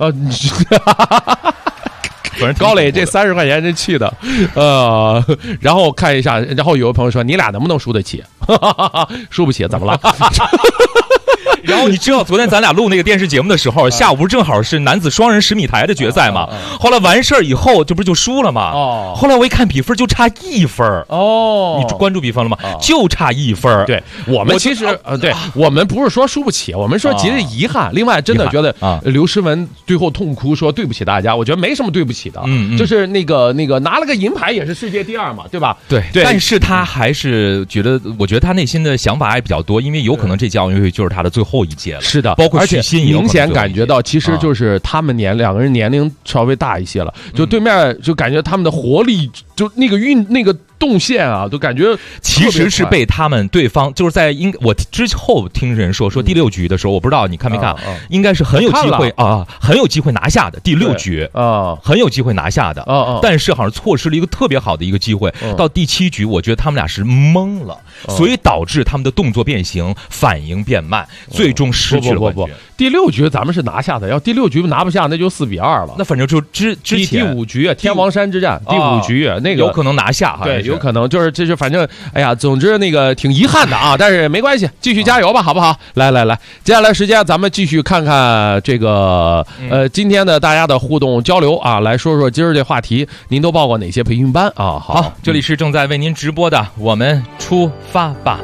反正高磊这30块钱真气的，然后看一下，然后有个朋友说你俩能不能输得起？输不起，怎么了？ 然后你知道昨天咱俩录那个电视节目的时候，下午不是正好是男子双人10米台的决赛嘛？后来完事儿以后，这不是就输了吗？后来我一看比分就差1分。你关注比分了吗？就差1分。 对，我们其实对我们不是说输不起，我们说极其遗憾。另外，真的觉得刘诗雯最后痛哭说对不起大家，我觉得没什么对不起的。就是那个拿了个银牌也是世界第2嘛，对吧？ 对。但是他还是我觉得他内心的想法还比较多，因为有可能这届奥运会就是他的最后一届了。 是的， 包括许昕明显感觉到，其实就是他们两个人年龄稍微大一些了，就对面就感觉他们的活力，就那个动线啊，都感觉其实是被对方就是在我之后听人说第6局的时候，我不知道你看没看，应该是很有机会很有机会拿下的第6局很有机会拿下的但是好像错失了一个特别好的一个机会。到第7局，我觉得他们俩是懵了，所以导致他们的动作变形，反应变慢，最终失去了冠军。 第6局咱们是拿下的，要第6局拿不下，那就4比2了。 那反正就之前第5局天王山之战第5局那个有可能拿下， 对。 有可能就是反正哎呀，总之那个挺遗憾的啊，但是没关系，继续加油吧，好不好？来，接下来时间咱们继续看看这个今天的大家的互动交流啊，来说说今儿这话题，您都报过哪些培训班啊？好， 这里是正在为您直播的，我们出发吧。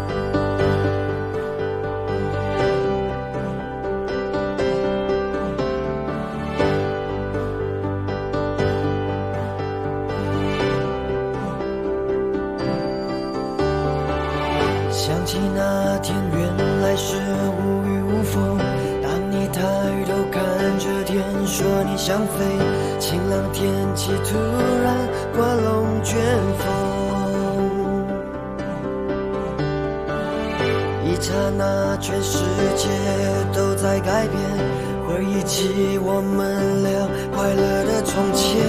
想起那天原来是无雨无风，当你抬头看着天说你想飞，晴朗天气突然刮龙卷风，一刹那全世界都在改变，回忆起我们俩快乐的从前，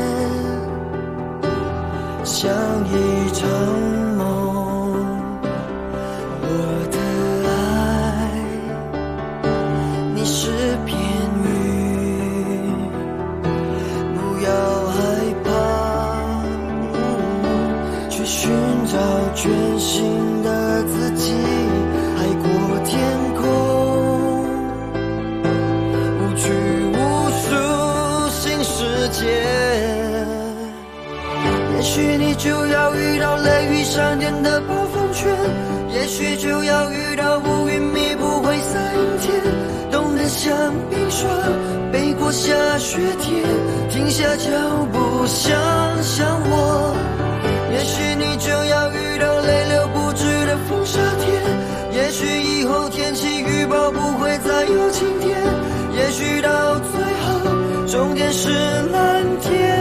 像一场梦。我的爱，你是片云，不要害怕，去寻找全新的自己，海阔天空，无拘无束新世界。也许你就要遇到雷雨闪电的暴风圈，也许就要遇到乌云密布灰色阴天，冻得像冰霜，背过下雪天，停下脚步想想我。也许你就要遇到泪流不止的风沙天，也许以后天气预报不会再有晴天，也许到最后终点是蓝天。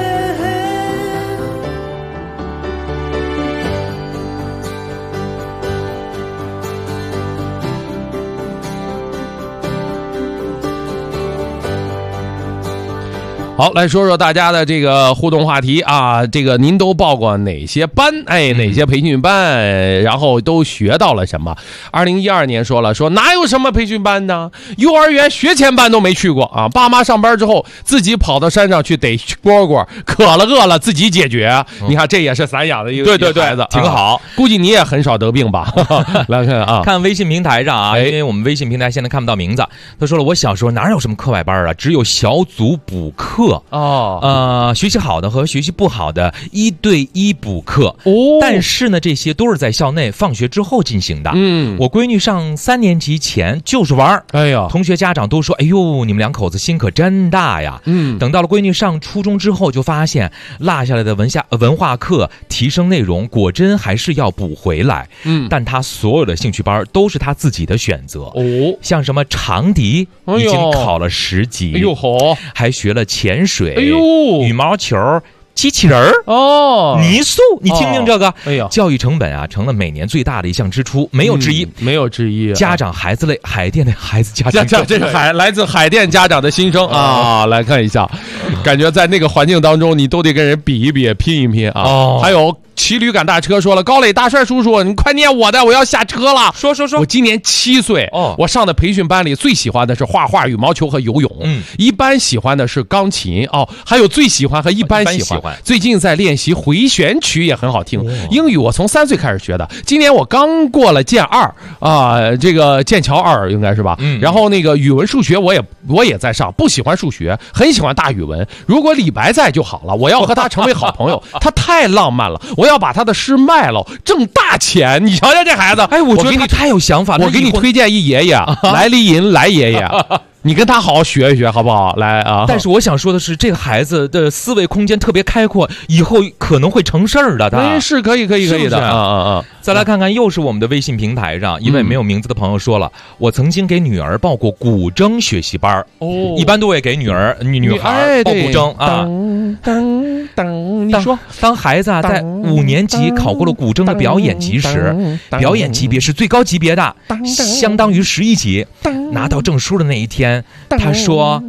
好，来说说大家的这个互动话题啊，这个您都报过哪些班？哎，哪些培训班？然后都学到了什么？2012年说哪有什么培训班呢？幼儿园学前班都没去过啊！爸妈上班之后，自己跑到山上去逮蝈蝈，渴了饿了自己解决。你看，这也是散养的一个孩子， 挺好。 估计你也很少得病吧？来看啊， 看微信平台上啊，因为我们微信平台现在看不到名字。他说了，我小时候哪有什么课外班啊，只有小组补课。学习好的和学习不好的1对1补课。但是呢，这些都是在校内放学之后进行的。我闺女上3年级前就是玩， 哎呀， 同学家长都说，哎呦，你们两口子心可真大呀。等到了闺女上初中之后，就发现落下来的文化课提升内容果真还是要补回来。但她所有的兴趣班都是她自己的选择。像什么长笛已经考了10级， 哎呦吼， 还学了潜水， 哎呦， 羽毛球、机器人泥塑，你听听这个，哎呀，教育成本啊成了每年最大的一项支出，没有之一， 没有之一。 家长孩子类，海淀的孩子家长， 这是来自海淀家长的心声啊！来看一下，感觉在那个环境当中，你都得跟人比一比，拼一拼啊！还有骑驴赶大车说了，高磊大帅叔叔，你快念我的，我要下车了。 说， 我今年7岁，我上的培训班里最喜欢的是画画、羽毛球和游泳，一般喜欢的是钢琴还有最喜欢和一般喜欢。最近在练习回旋曲也很好听。英语我从3岁开始学的，今年我刚过了剑2啊，这个剑桥2应该是吧？然后那个语文、数学我也在上，不喜欢数学，很喜欢大语文。如果李白在就好了，我要和他成为好朋友，他太浪漫了，我要把他的诗卖了，挣大钱。你瞧瞧这孩子， 哎，我觉得他太有想法了。 我给你推荐一爷爷，来丽银来爷爷。你跟他好好学一学，好不好？来啊！ 但是我想说的是，这个孩子的思维空间特别开阔，以后可能会成事儿的。他是可以的。 再来看看，又是我们的微信平台上一位没有名字的朋友说了，我曾经给女儿报过古筝学习班一般都会给女孩报古筝啊。 你说， 当孩子在5年级考过了古筝的表演级时，表演级别是最高级别的，相当于11级。拿到证书的那一天，他说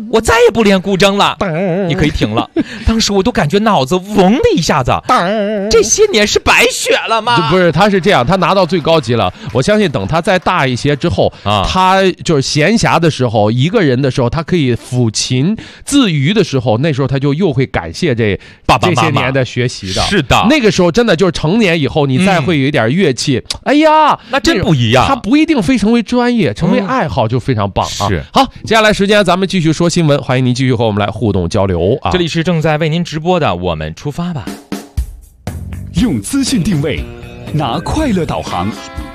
我再也不练古筝了，你可以停了。当时我都感觉脑子嗡的一下子，这些年是白学了吗？ 不是，他是这样，他拿到最高级了。我相信等他再大一些之后，他就是闲暇的时候，一个人的时候，他可以抚琴自娱的时候，那时候他就又会感谢这些年的学习的。 是的， 那个时候真的就是成年以后，你再会有一点乐器，哎呀， 那真不一样。 他不一定非成为专业，成为爱好就非常棒啊。 是， 好，接下来时间咱们继续说新闻，欢迎您继续和我们来互动交流啊。 这里是正在为您直播的，我们出发吧。 用资讯定位，拿快乐导航，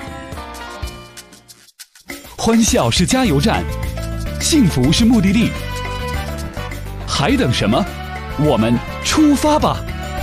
欢笑是加油站，幸福是目的地，还等什么？我们出发吧！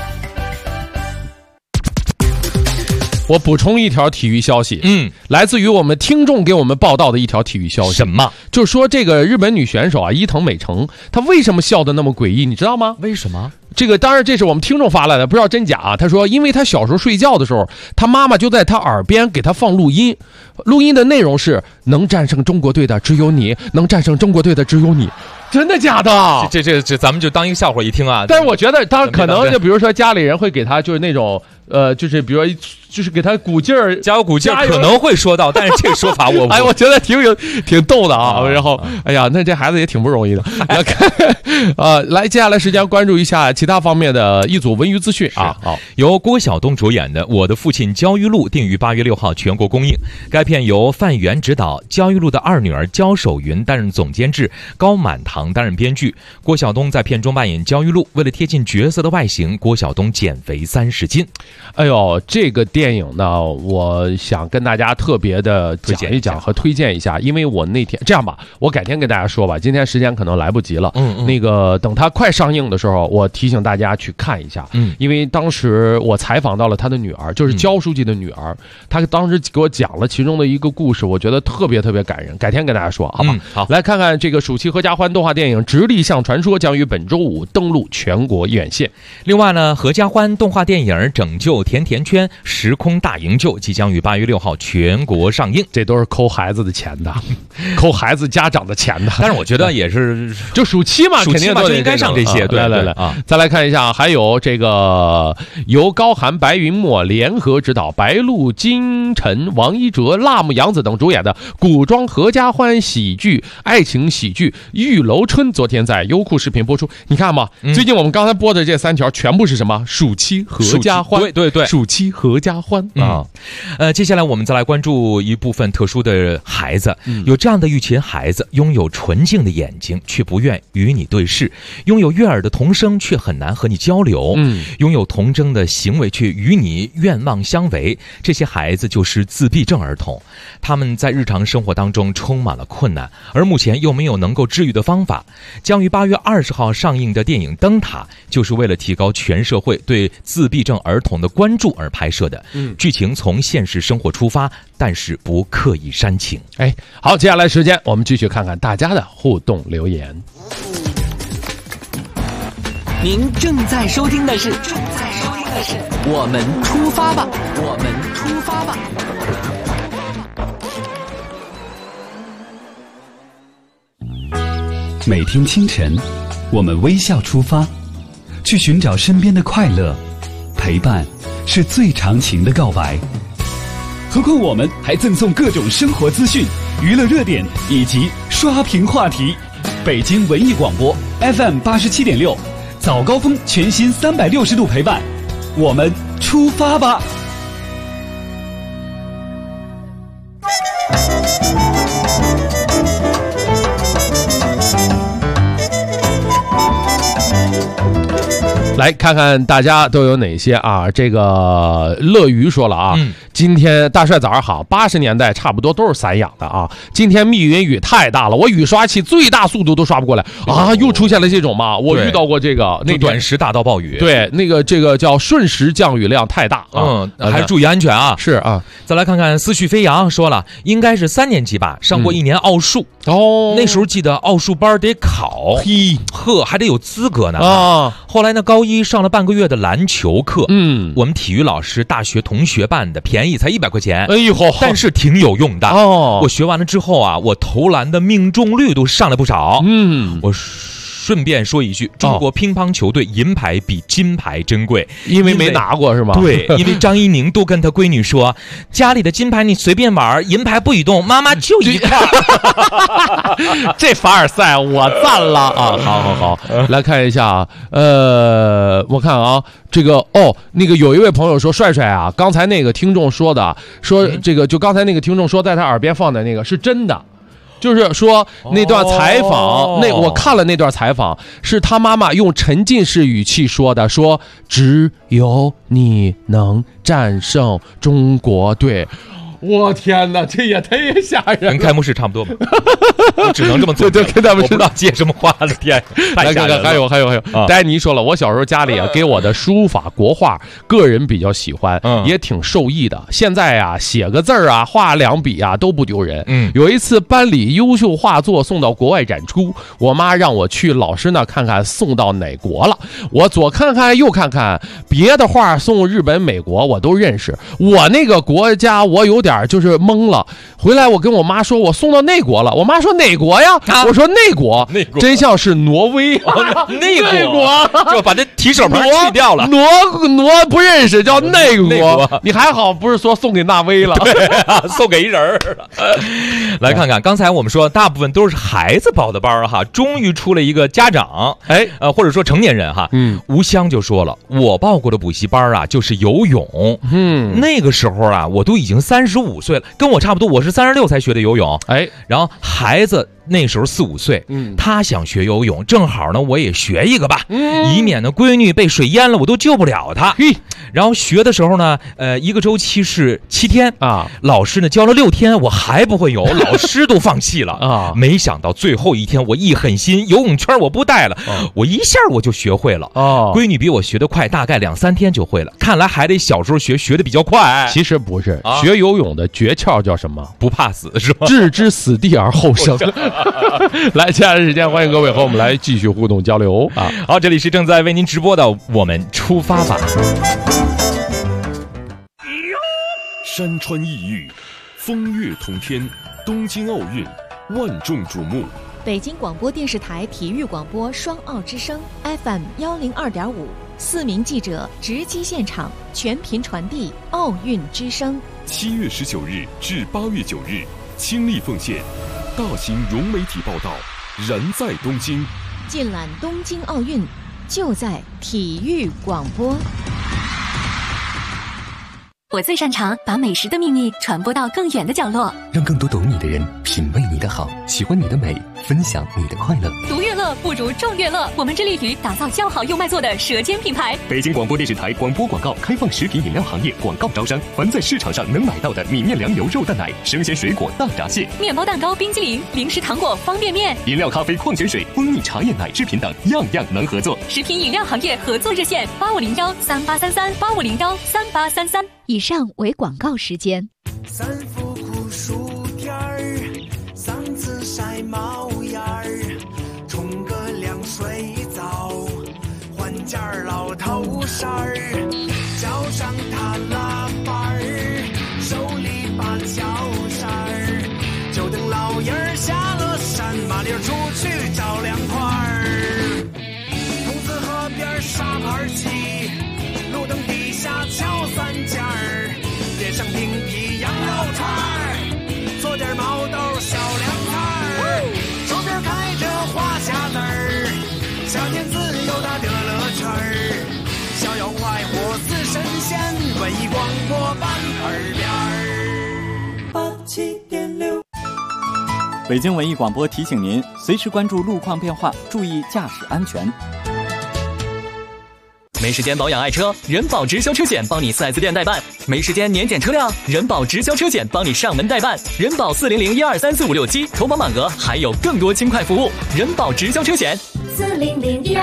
我补充一条体育消息，来自于我们听众给我们报道的一条体育消息。 什么？ 就是说这个日本女选手啊，伊藤美诚，她为什么笑得那么诡异，你知道吗？ 为什么？ 这个当然这是我们听众发来的，不知道真假啊。他说，因为他小时候睡觉的时候，他妈妈就在他耳边给他放录音，录音的内容是能战胜中国队的只有你，能战胜中国队的只有你。真的假的？ 这咱们就当一个笑话一听啊。 但是我觉得他可能就比如说家里人会给他就是那种就是比如说就是给他鼓劲儿， 加油鼓劲儿，可能会说到，但是这个说法我哎，我觉得挺逗的啊。然后哎呀，那这孩子也挺不容易的。来，接下来时间关注一下其他方面的一组文娱资讯啊。好， 由郭晓东主演的《我的父亲焦裕禄》定于8月6号全国公映。该片由范源执导，焦裕禄的二女儿焦守云担任总监制，高满堂担任编剧。郭晓东在片中扮演焦裕禄，为了贴近角色的外形，郭晓东减肥30斤。 哎呦，这个电影呢，我想跟大家特别的讲一讲和推荐一下，因为我那天这样吧，我改天跟大家说吧，今天时间可能来不及了。那个等它快上映的时候，我提醒大家去看一下。因为当时我采访到了他的女儿，就是焦书记的女儿，她当时给我讲了其中的一个故事，我觉得特别特别感人，改天跟大家说，好吧？ 好， 来看看这个暑期合家欢动画电影《直立向传说》将于本周五登陆全国院线。 另外呢，合家欢动画电影《拯救甜甜圈：时空大营救》即将于8月6号全国上映。 这都是抠孩子的钱的，抠孩子家长的钱的。 但是我觉得也是， 就暑期嘛，肯定就应该上这些。对， 来啊！再来看一下，还有这个由高寒、白云墨联合执导，白鹿、金晨、王一哲、辣目洋子等主演的古装合家欢喜剧、爱情喜剧《玉楼春》，昨天在优酷视频播出。你看嘛，最近我们刚才播的这3条全部是什么？暑期合家欢。 对， 暑期合家欢啊！ 接下来我们再来关注一部分特殊的孩子，有这样的一群孩子，拥有纯净的眼睛，却不愿与你对视；拥有悦耳的童声，却很难和你交流；拥有童真的行为，却与你愿望相违。这些孩子就是自闭症儿童，他们在日常生活当中充满了困难，而目前又没有能够治愈的方法。将于8月20号上映的电影《灯塔》，就是为了提高全社会对自闭症儿童的关注而拍摄的。剧情从现实生活出发，但是不刻意煽情。 哎，好，接下来时间我们继续看看大家的互动留言。 您正在收听的是我们出发吧，我们出发吧。 每天清晨，我们微笑出发，去寻找身边的快乐，陪伴是最长情的告白。何况我们还赠送各种生活资讯、娱乐热点以及刷屏话题。北京文艺广播 FM87.6，早高峰全新360度陪伴，我们出发吧。 来看看大家都有哪些啊？这个乐鱼说了啊，今天大帅早上好，80年代差不多都是散养的啊。今天密云雨太大了，我雨刷器最大速度都刷不过来啊！又出现了这种嘛，我遇到过这个那短时大到暴雨。 对，这个叫瞬时降雨量太大啊， 还是注意安全啊。 是啊， 再来看看思绪飞扬说了，应该是3年级吧，上过1年奥数哦， 那时候记得奥数班得考，还得有资格呢啊。 后来呢，高1上了半个月的篮球课，我们体育老师大学同学办的，便宜，才100块钱。 哎呦， 但是挺有用的哦。我学完了之后啊，我投篮的命中率都上来不少。我顺便说一句，中国乒乓球队银牌比金牌珍贵， 因为没拿过是吗？ 对，因为张怡宁都跟他闺女说，家里的金牌你随便玩，银牌不许动，妈妈就一块。 这凡尔赛我赞了啊！好，来看一下啊，我看啊，这个那个有一位朋友说，帅帅啊，刚才那个听众说的，说这个就刚才那个听众说在他耳边放的那个是真的。就是说那段采访，我看了那段采访，是他妈妈用沉浸式语气说的，说只有你能战胜中国队。我天哪，这也太吓人了！ 跟开幕式差不多吧，我只能这么做。 对，跟他们我不知道接什么话了，天！ 来看看，还有，丹尼说了，我小时候家里啊给我的书法国画，个人比较喜欢，也挺受益的。现在啊写个字儿啊，画2笔啊都不丢人。有一次班里优秀画作送到国外展出，我妈让我去老师那看看送到哪国了。我左看看右看看，别的画送日本、美国我都认识，我那个国家我有点就是懵了。回来我跟我妈说我送到内国了，我妈说哪国呀？我说内国，真相是挪威。 内国就把这提手旁去掉了， 挪不认识，叫内国。你还好不是说送给纳威了？ 对啊，送给一人了。来看看，刚才我们说大部分都是孩子报的班哈，终于出了一个家长，或者说成年人哈。吴香就说了，我报过的补习班啊，就是游泳。那个时候啊，我都已经35岁了，跟我差不多，我是36才学的游泳。然后孩子那时候4、5岁，他想学游泳，正好呢，我也学一个吧，以免呢闺女被水淹了，我都救不了她。然后学的时候呢，一个周期是7天啊，老师呢教了6天，我还不会游，老师都放弃了啊。没想到最后一天，我一狠心，游泳圈我不带了，我一下我就学会了。闺女比我学得快，大概2、3天就会了。看来还得小时候学得比较快。 其实不是，学游泳的诀窍叫什么？ 不怕死是吧？ 置之死地而后生。来，接下来时间欢迎各位和我们来继续互动交流啊！ 好，这里是正在为您直播的我们出发吧。 山川异域，风月同天，东京奥运万众瞩目。 北京广播电视台体育广播双奥之声 FM 102.5，4名记者直击现场，全频传递奥运之声。 7月19日至8月9日，倾力奉献，大型融媒体报道，燃在东京。 尽览东京奥运，就在体育广播。 我最擅长把美食的秘密传播到更远的角落， 让更多懂你的人品味你的好，喜欢你的美，分享你的快乐。 独乐乐不如众乐乐，我们致力于打造叫好又卖座的舌尖品牌。 北京广播电视台广播广告开放食品饮料行业广告招商，凡在市场上能买到的米面粮油肉蛋奶、生鲜水果大闸蟹、 面包蛋糕、冰激凌、零食糖果、方便面、 饮料、咖啡、矿泉水、蜂蜜茶叶、奶制品等，样样能合作。 食品饮料行业合作热线8501383385013833。 以上为广告时间。 3伏酷暑天儿，3次晒冒烟儿，冲个凉水澡，换件老头衫儿，脚上踏拉板儿，手里把小扇儿，就等老爷儿下了山，麻溜出去找凉快儿。筒子河边沙盘棋，路灯底下敲3件儿，点上冰皮羊肉串儿，做点毛豆小凉菜儿，手边开着花匣子儿，夏天自由的乐圈儿，逍遥快活似神仙，文艺广播班耳边儿87.6。 北京文艺广播提醒您，随时关注路况变化，注意驾驶安全。 没时间保养爱车，人保直销车险帮你4S店代办；没时间年检车辆，人保直销车险帮你上门代办。人保400123456投保满额还有更多轻快服务。人保直销车险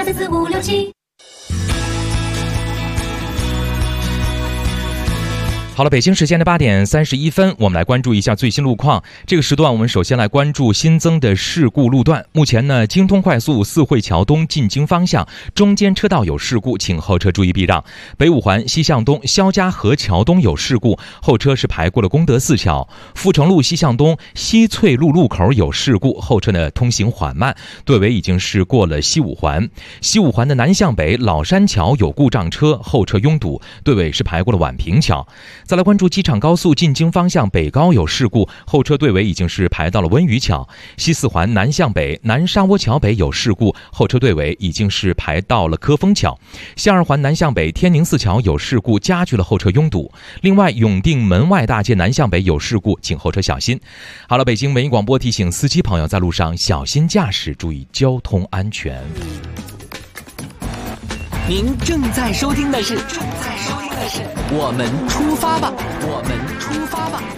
400123456。 好了，北京时间的8点31分，我们来关注一下最新路况。这个时段我们首先来关注新增的事故路段。目前呢，京通快速四惠桥东进京方向中间车道有事故，请后车注意避让。北五环西向东肖家河桥东有事故，后车是排过了功德寺桥。阜成路西向东西翠路路口有事故，后车呢通行缓慢，队尾已经是过了西五环。西五环的南向北老山桥有故障车，后车拥堵，队尾是排过了宛平桥。再来关注机场高速进京方向北高有事故，后车队尾已经是排到了温榆桥。西四环南向北南沙窝桥北有事故，后车队尾已经是排到了科丰桥。西二环南向北天宁寺桥有事故，加剧了后车拥堵。另外，永定门外大街南向北有事故，请后车小心。好了，北京文艺广播提醒司机朋友在路上小心驾驶，注意交通安全。 您正在收听的是我们出发吧，我们出发吧。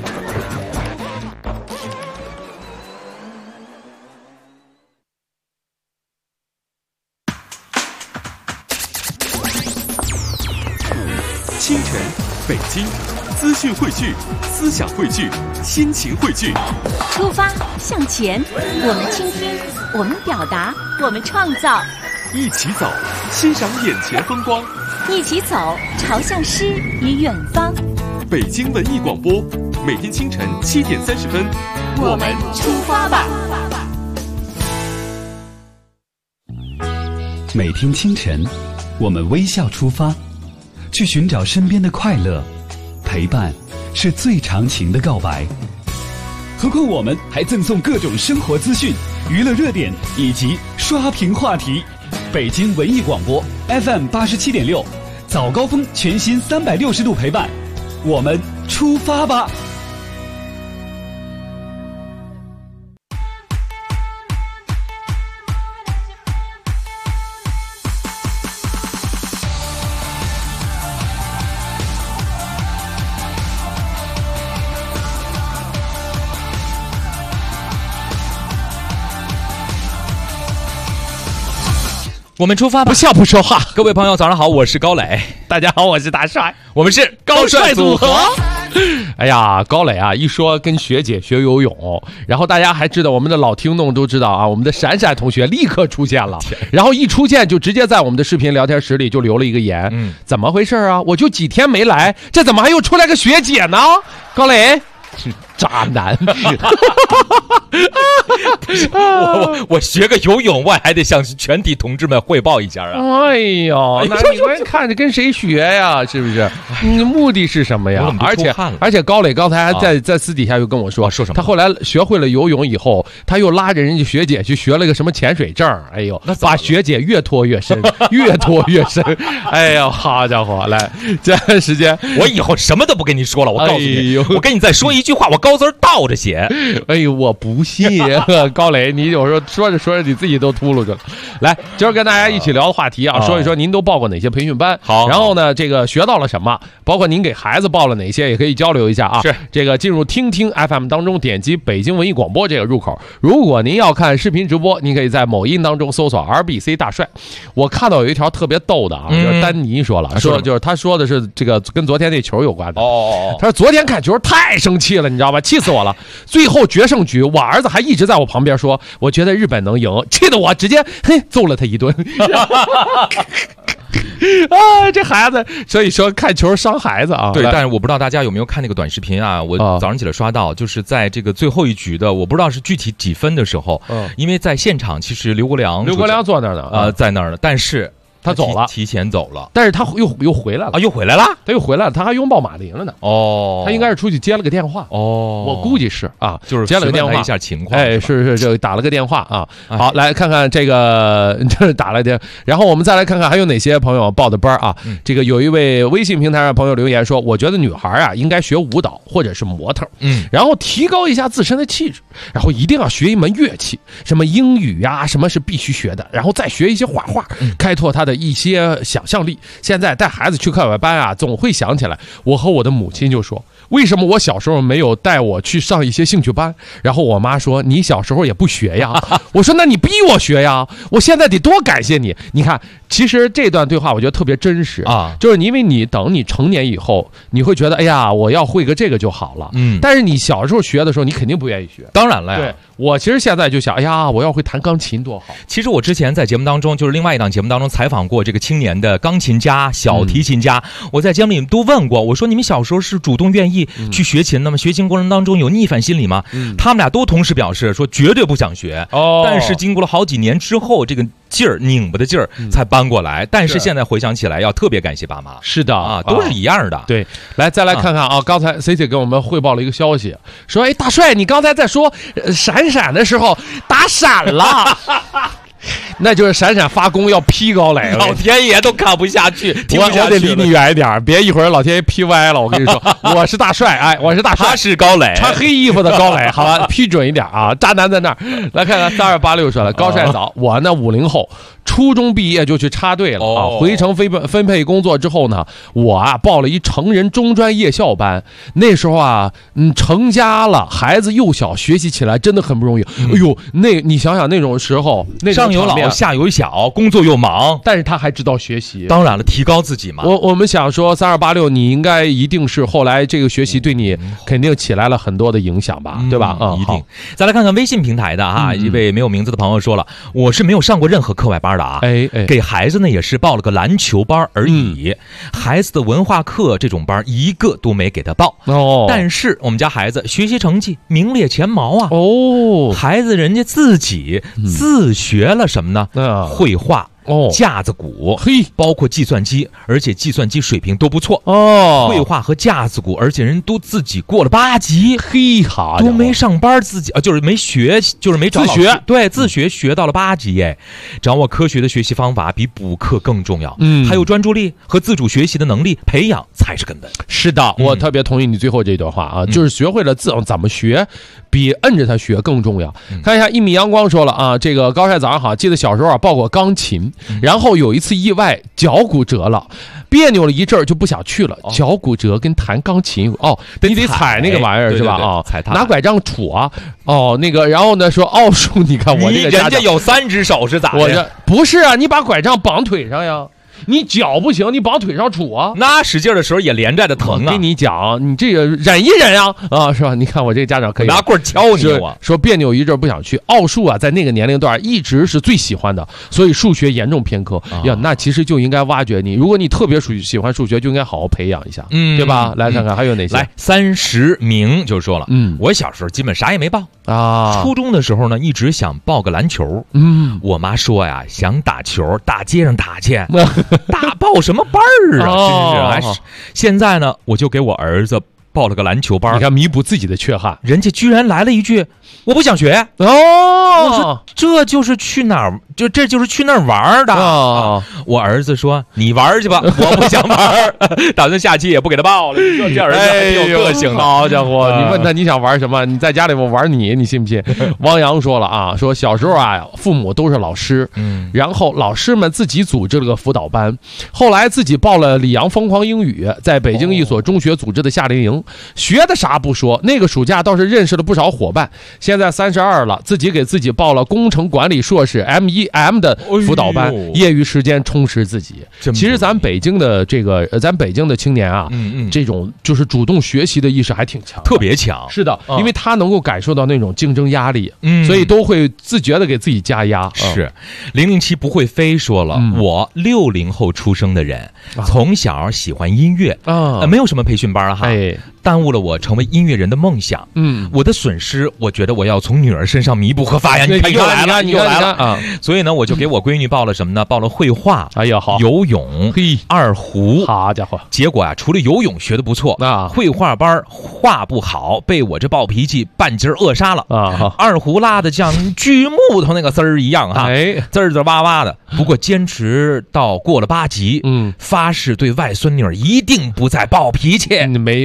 清晨，北京，资讯汇聚，思想汇聚，心情汇聚。 出发向前，我们倾听，我们表达，我们创造。 一起走，欣赏眼前风光。 一起走，朝向诗与远方。 北京文艺广播，每天清晨7点30分， 我们出发吧。 每天清晨，我们微笑出发，去寻找身边的快乐。陪伴是最长情的告白。何况我们还赠送各种生活资讯、娱乐热点以及刷屏话题。北京文艺广播 FM 87.6，早高峰全新360度陪伴，我们出发吧。 我们出发吧， 不笑不说话。 各位朋友，早上好，我是高磊。 大家好，我是大帅， 我们是高帅组合。 哎呀，高磊啊，一说跟学姐学游泳，然后大家还知道，我们的老听众都知道啊，我们的闪闪同学立刻出现了，然后一出现就直接在我们的视频聊天室里就留了一个言，怎么回事啊？我就几天没来，这怎么还又出来个学姐呢？高磊。渣男我学个游泳，我还得向全体同志们汇报一下啊！ 哎呦，那你们看着跟谁学呀？是不是？你目的是什么呀？而且高磊刚才还在私底下又跟我说什么？他后来学会了游泳以后，他又拉着人家学姐去学了个什么潜水证。哎呦，把学姐越拖越深，越拖越深。哎呦，好家伙！来，这段时间我以后什么都不跟你说了。我告诉你，我跟你再说一句话，我高字倒着写。 哎呦，我不信高磊，你有时候说着说着你自己都秃噜去了。来，今儿跟大家一起聊的话题啊，说一说您都报过哪些培训班？好，然后呢，这个学到了什么？包括您给孩子报了哪些，也可以交流一下啊。是这个进入听听 FM 当中，点击北京文艺广播这个入口。如果您要看视频直播，您可以在某音当中搜索 RBC 大帅。我看到有一条特别逗的啊，就是丹尼说了，说就是他说的是这个跟昨天那球有关的。他说昨天看球太生气了，你知道吧？气死我了。最后决胜局，我儿子还一直在我旁边说，我觉得日本能赢，气得我直接揍了他一顿。啊，这孩子，所以说看球伤孩子啊。 对，但是我不知道大家有没有看那个短视频啊？我早上起来刷到，就是在这个最后一局的，我不知道是具体几分的时候，因为在现场其实刘国梁坐那儿的在那儿的，但是他走了， 提前走了， 但是他又回来了啊，又回来了， 他又回来了，他还拥抱马林了呢。哦，他应该是出去接了个电话。哦，我估计是啊， 就是接了个电话一下情况。 哎，是，就打了个电话啊。好，来看看这个打了电，然后我们再来看看还有哪些朋友报的班啊。这个有一位微信平台上朋友留言说，我觉得女孩啊应该学舞蹈或者是模特，然后提高一下自身的气质，然后一定要学一门乐器，什么英语呀，什么是必须学的，然后再学一些画画，开拓他的一些想象力。现在带孩子去课外班啊，总会想起来我和我的母亲就说，为什么我小时候没有带我去上一些兴趣班？然后我妈说，你小时候也不学呀。我说那你逼我学呀，我现在得多感谢你。你看，其实这段对话我觉得特别真实啊，就是因为你等你成年以后，你会觉得哎呀，我要会个这个就好了。但是你小时候学的时候，你肯定不愿意学。 当然了呀， 对，我其实现在就想，哎呀，我要会弹钢琴多好。 其实我之前在节目当中，就是另外一档节目当中采访过这个青年的钢琴家、小提琴家。我在节目里都问过，我说你们小时候是主动愿意去学琴的吗？学琴过程当中有逆反心理吗？他们俩都同时表示说绝对不想学。但是经过了好几年之后，这个劲儿拧巴的劲儿才搬过来。但是现在回想起来，要特别感谢爸妈。 是的啊，都是一样的。 对，来再来看看啊，刚才 CC 给我们汇报了一个消息，说哎，大帅，你刚才在说闪闪的时候打闪了。那就是闪闪发功要劈高磊， 老天爷都看不下去， 我得离你远一点，别一会儿老天爷劈歪了。我跟你说，我是大帅，哎，我是大帅， 他是高磊， 穿黑衣服的高磊，好吧，批准一点啊，渣男在那儿。来看看3286说了，高帅早，我呢50后，初中毕业就去插队了啊，回城分配工作之后呢，我啊报了一成人中专夜校班，那时候啊，成家了，孩子幼小，学习起来真的很不容易。哎呦，你想想那种时候，那上有老下有小，工作又忙， 但是他还知道学习。 当然了，提高自己嘛。 我们想说3286，你应该一定是后来这个学习对你肯定起来了很多的影响吧，对吧？ 一定。再来看看微信平台的啊，一位没有名字的朋友说了，我是没有上过任何课外班的啊，给孩子呢也是报了个篮球班而已，孩子的文化课这种班一个都没给他报。但是我们家孩子学习成绩名列前茅啊。孩子人家自己自学了什么呢？绘画。架子鼓，包括计算机，而且计算机水平都不错。绘画和架子鼓，而且人都自己过了8级，都没上班，自己就是没学，就是没找老师，对，自学学到了8级。哎，掌握科学的学习方法比补课更重要。还有专注力和自主学习的能力培养才是根本。 是的，我特别同意你最后这段话啊，就是学会了怎么学，比摁着他学更重要。看一下1米阳光说了啊，这个高帅早上好，记得小时候啊报过钢琴。然后有一次意外脚骨折了，别扭了一阵儿就不想去了。脚骨折跟弹钢琴你得踩那个玩意儿是吧？拿拐杖杵啊，那个然后呢说奥数，你看我这个人家有3只手是咋的？ 我这不是啊，你把拐杖绑腿上呀。你脚不行，你绑腿上杵啊， 那使劲的时候也连带的疼啊。 我跟你讲，你这个忍一忍啊，是吧？你看我这个家长可以拿棍敲你我， 说别扭一阵不想去。奥数啊，在那个年龄段一直是最喜欢的，所以数学严重偏科呀。那其实就应该挖掘你，如果你特别喜欢数学，就应该好好培养一下，对吧？来看看还有哪些。 来，30名就说了，我小时候基本啥也没报啊。初中的时候呢，一直想报个篮球，我妈说呀，想打球，大街上打去。报什么班儿啊？真是现在呢，我就给我儿子报了个篮球班， 你看弥补自己的缺憾。 人家居然来了一句：“我不想学。”我说这就是去哪儿？这就是去那儿玩的。我儿子说：“你玩去吧，我不想玩。”打算下期也不给他报了。你说这儿子还挺有个性的。 好家伙，你问他你想玩什么？你在家里我玩你信不信？汪洋说了啊，说小时候啊，父母都是老师，然后老师们自己组织了个辅导班，后来自己报了里昂疯狂英语，在北京一所中学组织的夏令营，学的啥不说，那个暑假倒是认识了不少伙伴。现在32了，自己给自己报了工程管理硕士 M1M 的辅导班，业余时间充实自己。其实咱北京的咱北京的青年啊，这种就是主动学习的意识还挺强， 特别强。 是的，因为他能够感受到那种竞争压力，所以都会自觉的给自己加压。 是007不会飞说了，我60后出生的人，从小喜欢音乐没有什么培训班哈，耽误了我成为音乐人的梦想。我的损失，我觉得我要从女儿身上弥补和发扬。你看又来了啊！所以呢，我就给我闺女报了什么呢？报了绘画，游泳，二胡。 好家伙！ 结果啊，除了游泳学得不错绘画班画不好，被我这暴脾气半截扼杀了啊！二胡拉的像锯木头那个丝儿一样哈，滋滋哇哇的。不过坚持到过了8级，发誓对外孙女儿一定不再暴脾气。 没我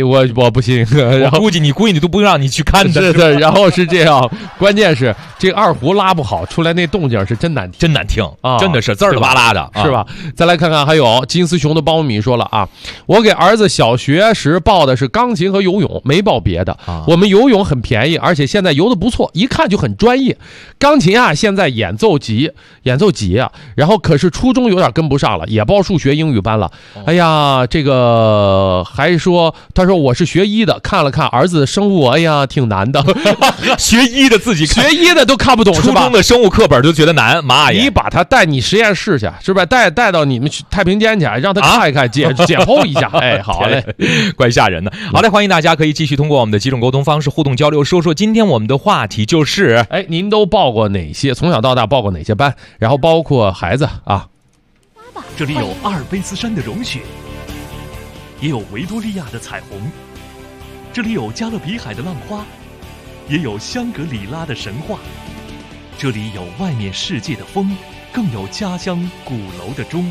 我不信， 我估计你都不让你去看的。 是的，然后是这样，关键是这个二胡拉不好，出来那动静是真难听啊，真的是滋儿吧啦的， 是吧？再来看看，还有金丝熊的苞米说了啊，我给儿子小学时报的是钢琴和游泳，没报别的。我们游泳很便宜，而且现在游的不错，一看就很专业。钢琴啊，现在演奏级啊，然后可是初中有点跟不上了，也报数学英语班了。哎呀，这个还说，他说我是学医的，看了看儿子的生物，哎呀，挺难的。 学医的自己看， 学医的都看不懂， 初中的生物课本就觉得难，妈呀！ 你把他带你实验室去，是不是？带到你们太平间去，让他看一看，解剖一下。哎，好嘞， 怪吓人的。好嘞，欢迎大家可以继续通过我们的几种沟通方式互动交流，说说今天我们的话题就是， 哎，您都报过哪些？从小到大报过哪些班？然后包括孩子啊。 这里有阿尔卑斯山的融雪，也有维多利亚的彩虹，这里有加勒比海的浪花，也有香格里拉的神话，这里有外面世界的风，更有家乡鼓楼的钟。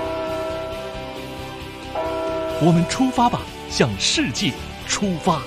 我们出发吧，向世界出发。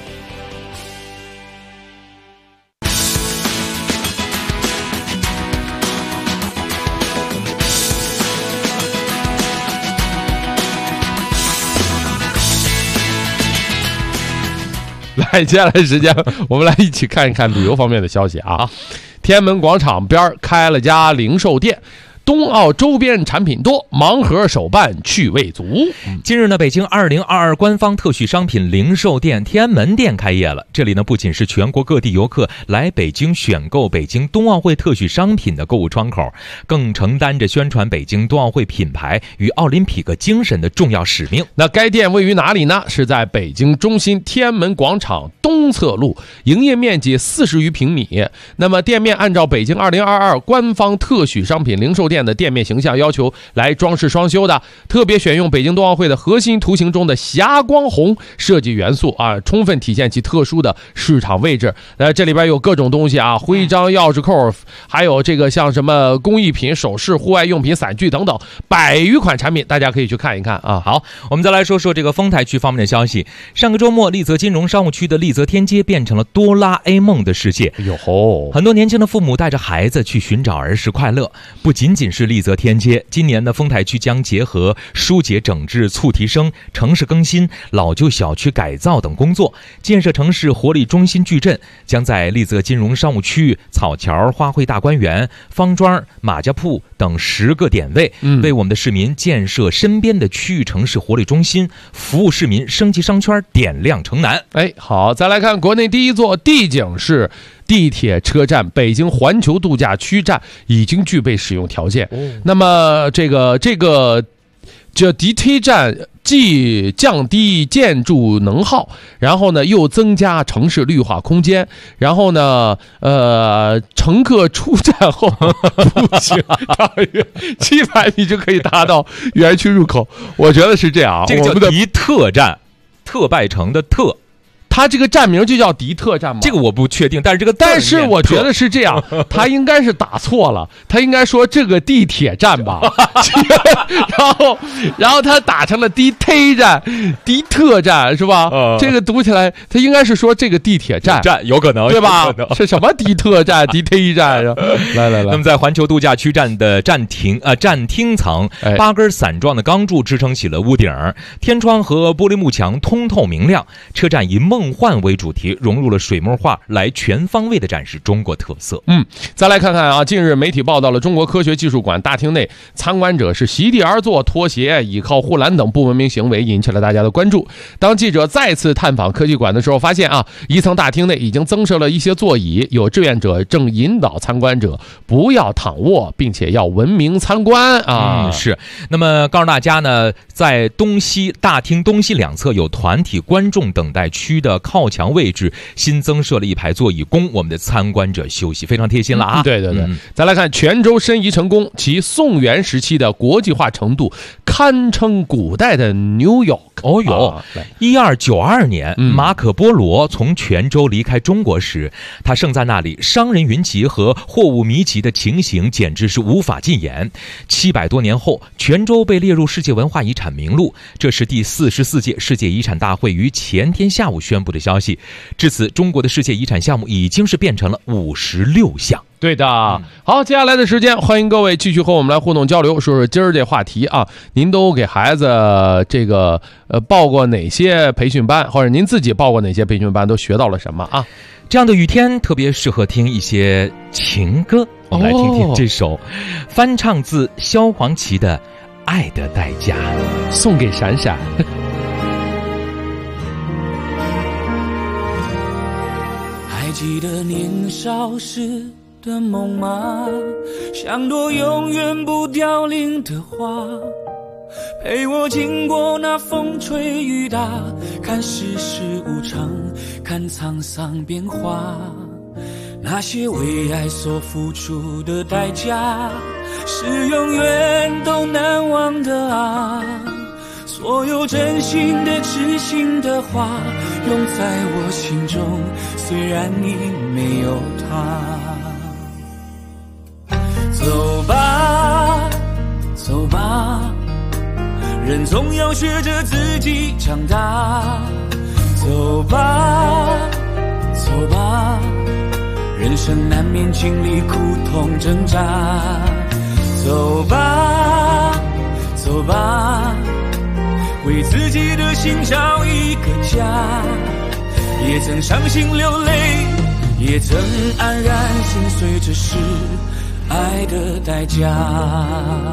来，接下来时间我们来一起看一看旅游方面的消息啊。天安门广场边开了家零售店，冬奥周边产品多，盲盒手办趣味足。 近日呢，北京2022官方特许商品零售店天安门店开业了。这里呢，不仅是全国各地游客来北京选购北京冬奥会特许商品的购物窗口，更承担着宣传北京冬奥会品牌与奥林匹克精神的重要使命。 那该店位于哪里呢？是在北京中心天安门广场东侧路，营业面积40余平米。那么店面按照北京2022官方特许商品零售店的店面形象要求来装饰装修的，特别选用北京冬奥会的核心图形中的霞光红设计元素啊，充分体现其特殊的市场位置。这里边有各种东西啊，徽章、钥匙扣，还有这个像什么工艺品、首饰、户外用品、伞具等等100余款产品，大家可以去看一看啊。 好，我们再来说说这个丰台区方面的消息。上个周末，丽泽金融商务区的丽泽天街变成了哆啦 A 梦的世界。 哟吼！ 很多年轻的父母带着孩子去寻找儿时快乐，不仅仅是丽泽天街，今年的丰台区将结合疏解整治、促提升、城市更新、老旧小区改造等工作，建设城市活力中心矩阵，将在丽泽金融商务区、草桥、花卉大观园、方庄、马家铺等10个点位，为我们的市民建设身边的区域城市活力中心，服务市民升级商圈，点亮城南。 哎，好，再来看国内第一座地景式地铁车站北京环球度假区站已经具备使用条件。那么这DT 站既降低建筑能耗，然后呢又增加城市绿化空间，然后呢乘客出站后步行大约700米就可以达到园区入口。我觉得是这样啊， 这个叫迪特站，特拜城的特。 它这个站名就叫迪特站吗？ 这个我不确定，但是我觉得是这样，他应该是打错了，他应该说这个地铁站吧，然后他打成了迪特站是吧？这个读起来他应该是说这个地铁站有可能， 对吧？是什么迪特站、迪特站？来， 那么在环球度假区站的站厅层，8根伞状的钢柱支撑起了屋顶，天窗和玻璃幕墙通透明亮，车站以梦幻为主题，融入了水墨画，来全方位的展示中国特色。 再来看看啊，近日媒体报道了中国科学技术馆大厅内参观者是席地而坐、脱鞋、倚靠护栏等不文明行为，引起了大家的关注。当记者再次探访科技馆的时候，发现啊，一层大厅内已经增设了一些座椅，有志愿者正引导参观者不要躺卧，并且要文明参观啊。 是。那么告诉大家呢，在大厅东西两侧有团体观众等待区的的靠墙位置新增设了一排座椅，供我们的参观者休息，非常贴心了啊！ 对对对，再来看泉州申遗成宫，其宋元时期的国际化程度堪称古代的 New York。 哦哟，1292年，马可波罗从泉州离开中国时，他生在那里，商人云集和货物密集的情形简直是无法尽言。700多年后，泉州被列入世界文化遗产名录，这是第44届世界遗产大会于前天下午宣布的消息。至此，中国的世界遗产项目已经是变成了56项。 对的，好，接下来的时间，欢迎各位继续和我们来互动交流，说说今儿这话题啊，您都给孩子这个报过哪些培训班，或者您自己报过哪些培训班，都学到了什么啊？ 这样的雨天特别适合听一些情歌，我们来听听这首翻唱自萧煌奇的《爱的代价》， 送给闪闪。 还记得年少时的梦吗？像朵永远不凋零的花，陪我经过那风吹雨打，看世事无常，看沧桑变化。那些为爱所付出的代价，是永远都难忘的啊。所有真心的痴心的话，永在我心中，虽然你没有他。走吧走吧，人总要学着自己长大。走吧走吧，人生难免经历苦痛挣扎。走吧走吧，为自己的心找一个家。也曾伤心流泪，也曾黯然心碎，这是爱的代价。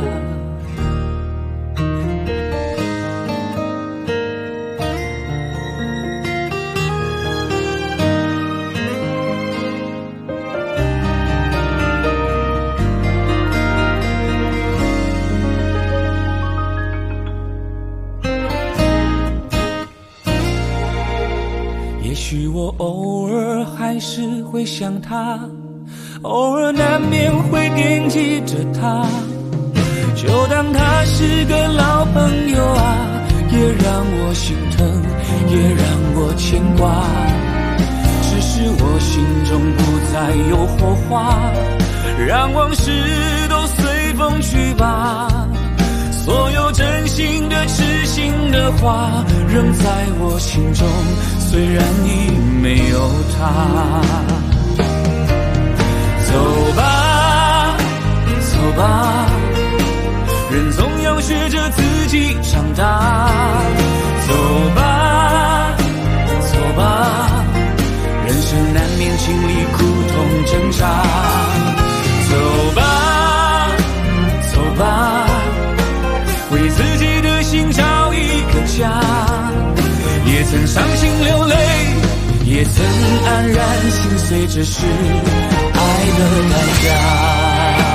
也许我偶尔还是会想他，偶尔难免会惦记着他，就当他是个老朋友啊，也让我心疼，也让我牵挂。只是我心中不再有火花，让往事都随风去吧。所有真心的痴心的话，仍在我心中，虽然你没有他。走吧走吧，人总要学着自己长大。走吧走吧，人生难免经历苦痛挣扎。走吧走吧，为自己的心找一个家。也曾伤心流泪，也曾黯然心碎，这是爱的代价。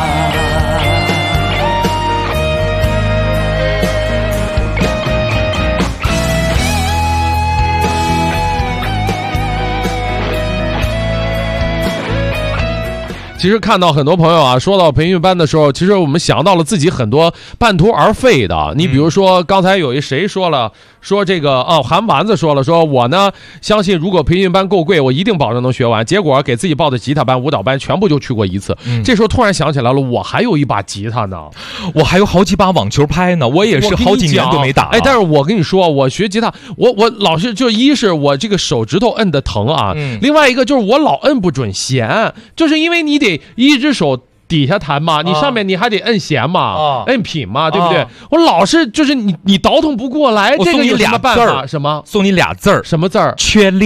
其实看到很多朋友啊，说到培训班的时候，其实我们想到了自己很多半途而废的。你比如说，刚才有一谁说了，说这个韩丸子说了，说我呢相信如果培训班够贵，我一定保证能学完。结果给自己报的吉他班、舞蹈班全部就去过一次。这时候突然想起来了，我还有一把吉他呢， 我还有好几把网球拍呢，我也是好几年都没打了。 但是我跟你说，我学吉他，我老是就一是我这个手指头摁的疼啊，另外一个就是我老摁不准弦，就是因为你得一只手底下弹嘛，你上面你还得摁弦嘛，摁品嘛，对不对？我老是就是你倒腾不过来，这个有什么办法？什么？ 送你俩字儿， 什么字儿？ 缺练。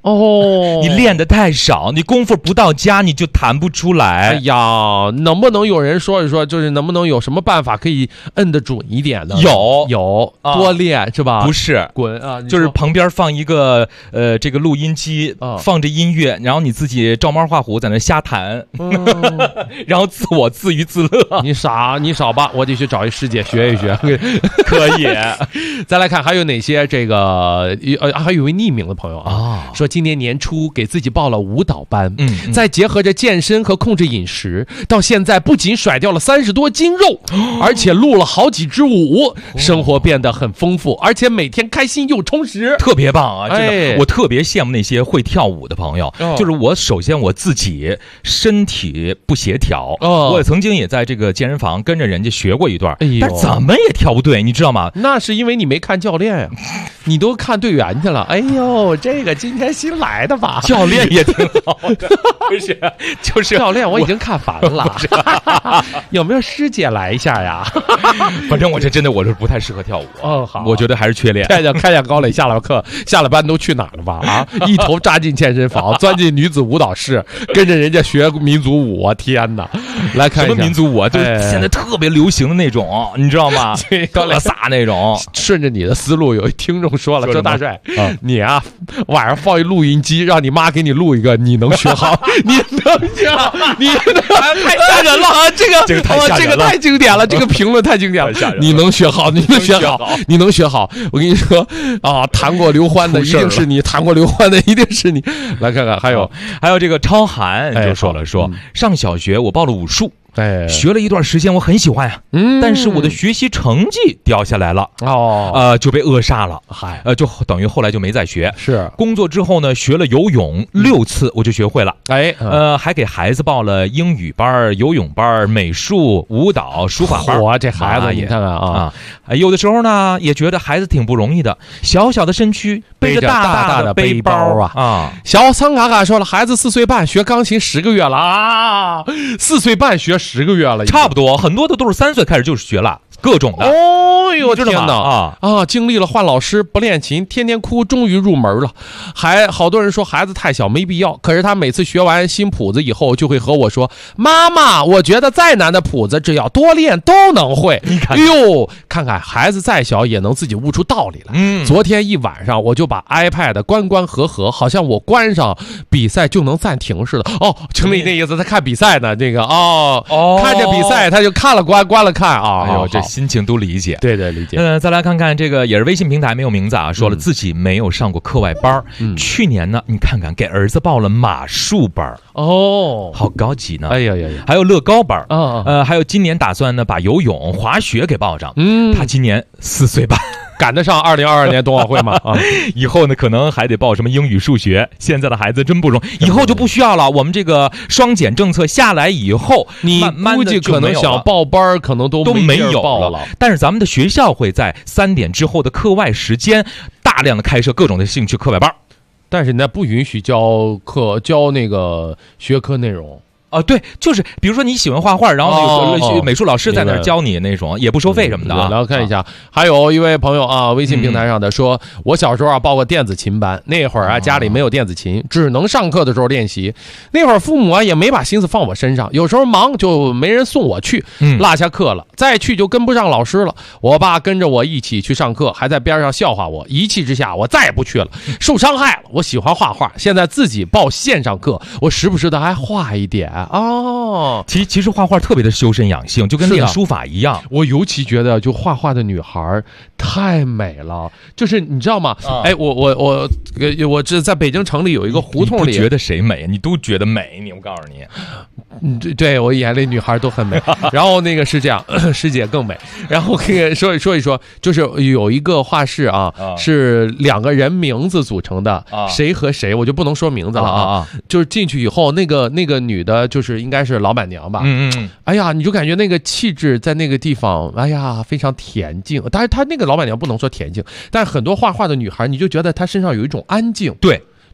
哦， 你练得太少，你功夫不到家，你就弹不出来。 哎呀，能不能有人说一说，就是能不能有什么办法可以摁得准一点呢？有，多练是吧？ 不是， 滚啊！ 就是旁边放一个这个录音机，放着音乐，然后你自己照猫画虎在那瞎弹，然后自娱自乐。 你少吧，我得去找一师姐学一学。 可以。 再来看还有哪些这个还有一位匿名的朋友啊，说今年年初给自己报了舞蹈班，再结合着健身和控制饮食，到现在不仅甩掉了30多斤肉，而且录了好几支舞，生活变得很丰富，而且每天开心又充实， 特别棒啊！真的，我特别羡慕那些会跳舞的朋友。就是首先我自己身体不协调，我也曾经也在这个健身房跟着人家学过一段，但怎么也跳不对，你知道吗？ 那是因为你没看教练呀，你都看队员去了。哎呦，这个今天新来的吧？ 教练也挺好的，不是，就是教练我已经看烦了。有没有师姐来一下呀？ 反正我这真的我是不太适合跳舞。 好， 我觉得还是缺练。 开下高磊，下了班都去哪儿了吧？啊，一头扎进健身房，钻进女子舞蹈室，跟着人家学民族舞。天哪！来看一下什么民族舞啊？就是现在特别流行的那种，你知道吗？特飒那种。 顺着你的思路，有一听众说了，说大帅，你啊，晚上放一录音机，让你妈给你录一个，你能学好？你能学好？你太吓人了啊！这个太经典了，这个评论太经典了。你能学好？你能学好？你能学好？我跟你说啊，谈过刘欢的一定是你，谈过刘欢的一定是你。来看看，还有这个超涵就说了，说上小学我报了武术。学了一段时间，我很喜欢呀，但是我的学习成绩掉下来了，就被扼杀了，就等于后来就没再学。 是工作之后呢，学了游泳6次，我就学会了。还给孩子报了英语班、游泳班、美术、舞蹈、书法班。 这孩子你看看啊， 有的时候呢，也觉得孩子挺不容易的，小小的身躯背着大的背包啊。 小苍嘎嘎说了，孩子4岁半学钢琴10个月了啊，4岁半学10个月了， 差不多，很多的都是3岁开始就是学了各种的。 哦呦，天哪经历了换老师、不练琴、天天哭，终于入门了。还好多人说孩子太小没必要，可是他每次学完新谱子以后，就会和我说：“妈妈，我觉得再难的谱子，只要多练都能会。” 你看， 看看孩子再小也能自己悟出道理来。昨天一晚上我就把 iPad 关合，好像我关上比赛就能暂停似的。经理那意思他看比赛呢，这个看着比赛他就看了关了看啊。 哎呦，这心情都理解。 对，理解。 再来看看这个也是微信平台没有名字啊，说了自己没有上过课外班。去年呢，你看看给儿子报了马术班，好高级呢。 哎呀， 还有乐高班，还有今年打算呢把游泳、滑雪给报上。他今年4岁半。 赶得上2022年冬奥会吗？ 以后呢可能还得报什么英语、数学。现在的孩子真不容易，以后就不需要了。我们这个双减政策下来以后， 你估计可能想报班，可能都没有了。但是咱们的学校会在3点之后的课外时间，大量的开设各种的兴趣课外班。 但是呢，不允许教那个学科内容。 对，就是比如说你喜欢画画，然后那个美术老师在那儿教你那种，也不收费什么的啊。 然后看一下，还有一位朋友啊，微信平台上的说，我小时候报过电子琴班，那会儿家里没有电子琴，只能上课的时候练习。那会儿父母也没把心思放我身上，有时候忙就没人送我去，落下课了，再去就跟不上老师了。我爸跟着我一起去上课，还在边上笑话我，一气之下我再也不去了，受伤害了。我喜欢画画，现在自己报线上课，我时不时的还画一点。 其实画画特别的修身养性，就跟练书法一样。 我尤其觉得就画画的女孩太美了，就是你知道吗？我这在北京城里有一个胡同里， 你不觉得谁美？你都觉得美，我告诉你，对我眼里女孩都很美。然后那个是这样，师姐更美。然后可以说一说，就是有一个画室是2个人名字组成的，谁和谁，我就不能说名字了就是进去以后，那个女的。就是应该是老板娘吧，哎呀，你就感觉那个气质在那个地方，哎呀，非常恬静。当然，她那个老板娘不能说恬静，但很多画画的女孩，你就觉得她身上有一种安静， 对，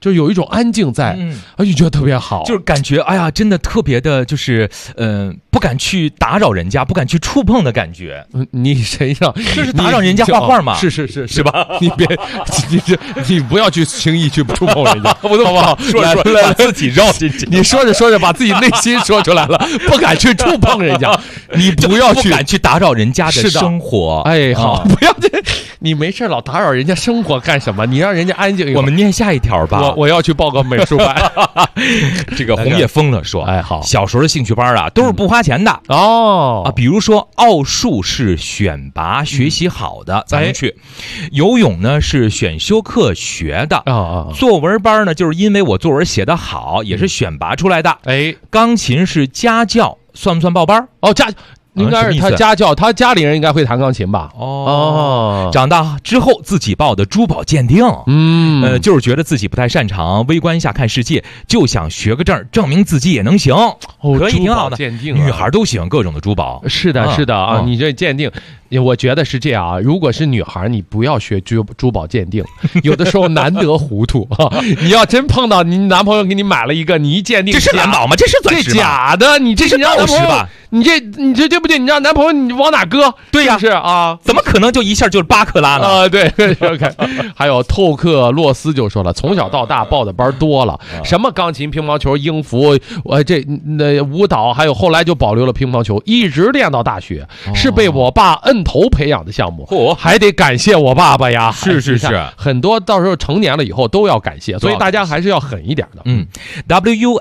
就有一种安静在，就觉得特别好， 就是感觉哎呀，真的特别的，就是不敢去打扰人家，不敢去触碰的感觉。 你身上就是打扰人家画画嘛， 是吧？你别，你不要去轻易去触碰人家，好不好？ 说把自己绕进去， 你说着把自己内心说出来了，不敢去触碰人家，你不要去， 不敢去打扰人家的生活。 哎，好，不要你没事老打扰人家生活干什么？你让人家安静。 我们念下一条吧。 我要去报个美术班。 这个红叶疯了说， 哎，好， 小时候的兴趣班啊，都是不花钱的比如说奥数是选拔学习好的才能去，游泳呢是选修课学的作文班呢就是因为我作文写得好，也是选拔出来的。钢琴是家教，算不算报班？ 应该是他家教，他家里人应该会弹钢琴吧？ 长大之后自己报的珠宝鉴定，就是觉得自己不太擅长，微观下看世界，就想学个证，证明自己也能行。可以挺好的， 鉴定， 女孩都喜欢各种的珠宝。 是的啊，你这鉴定，我觉得是这样啊。如果是女孩，你不要学珠宝鉴定，有的时候难得糊涂啊。你要真碰到你男朋友给你买了一个，你一鉴定， 这是蓝宝吗？这是钻石吗？ 这假的，你这是宝石吧？ 你这对不对？你让男朋友你往哪搁？ 对呀， 是啊， 怎么可能就一下就是8克拉呢？ 对 ，OK。还有透克洛斯就说了，从小到大报的班多了，什么钢琴、乒乓球、英服，舞蹈，还有后来就保留了乒乓球，一直练到大学，是被我爸摁头培养的项目。还得感谢我爸爸呀！ 是， 很多到时候成年了以后都要感谢，所以大家还是要狠一点的。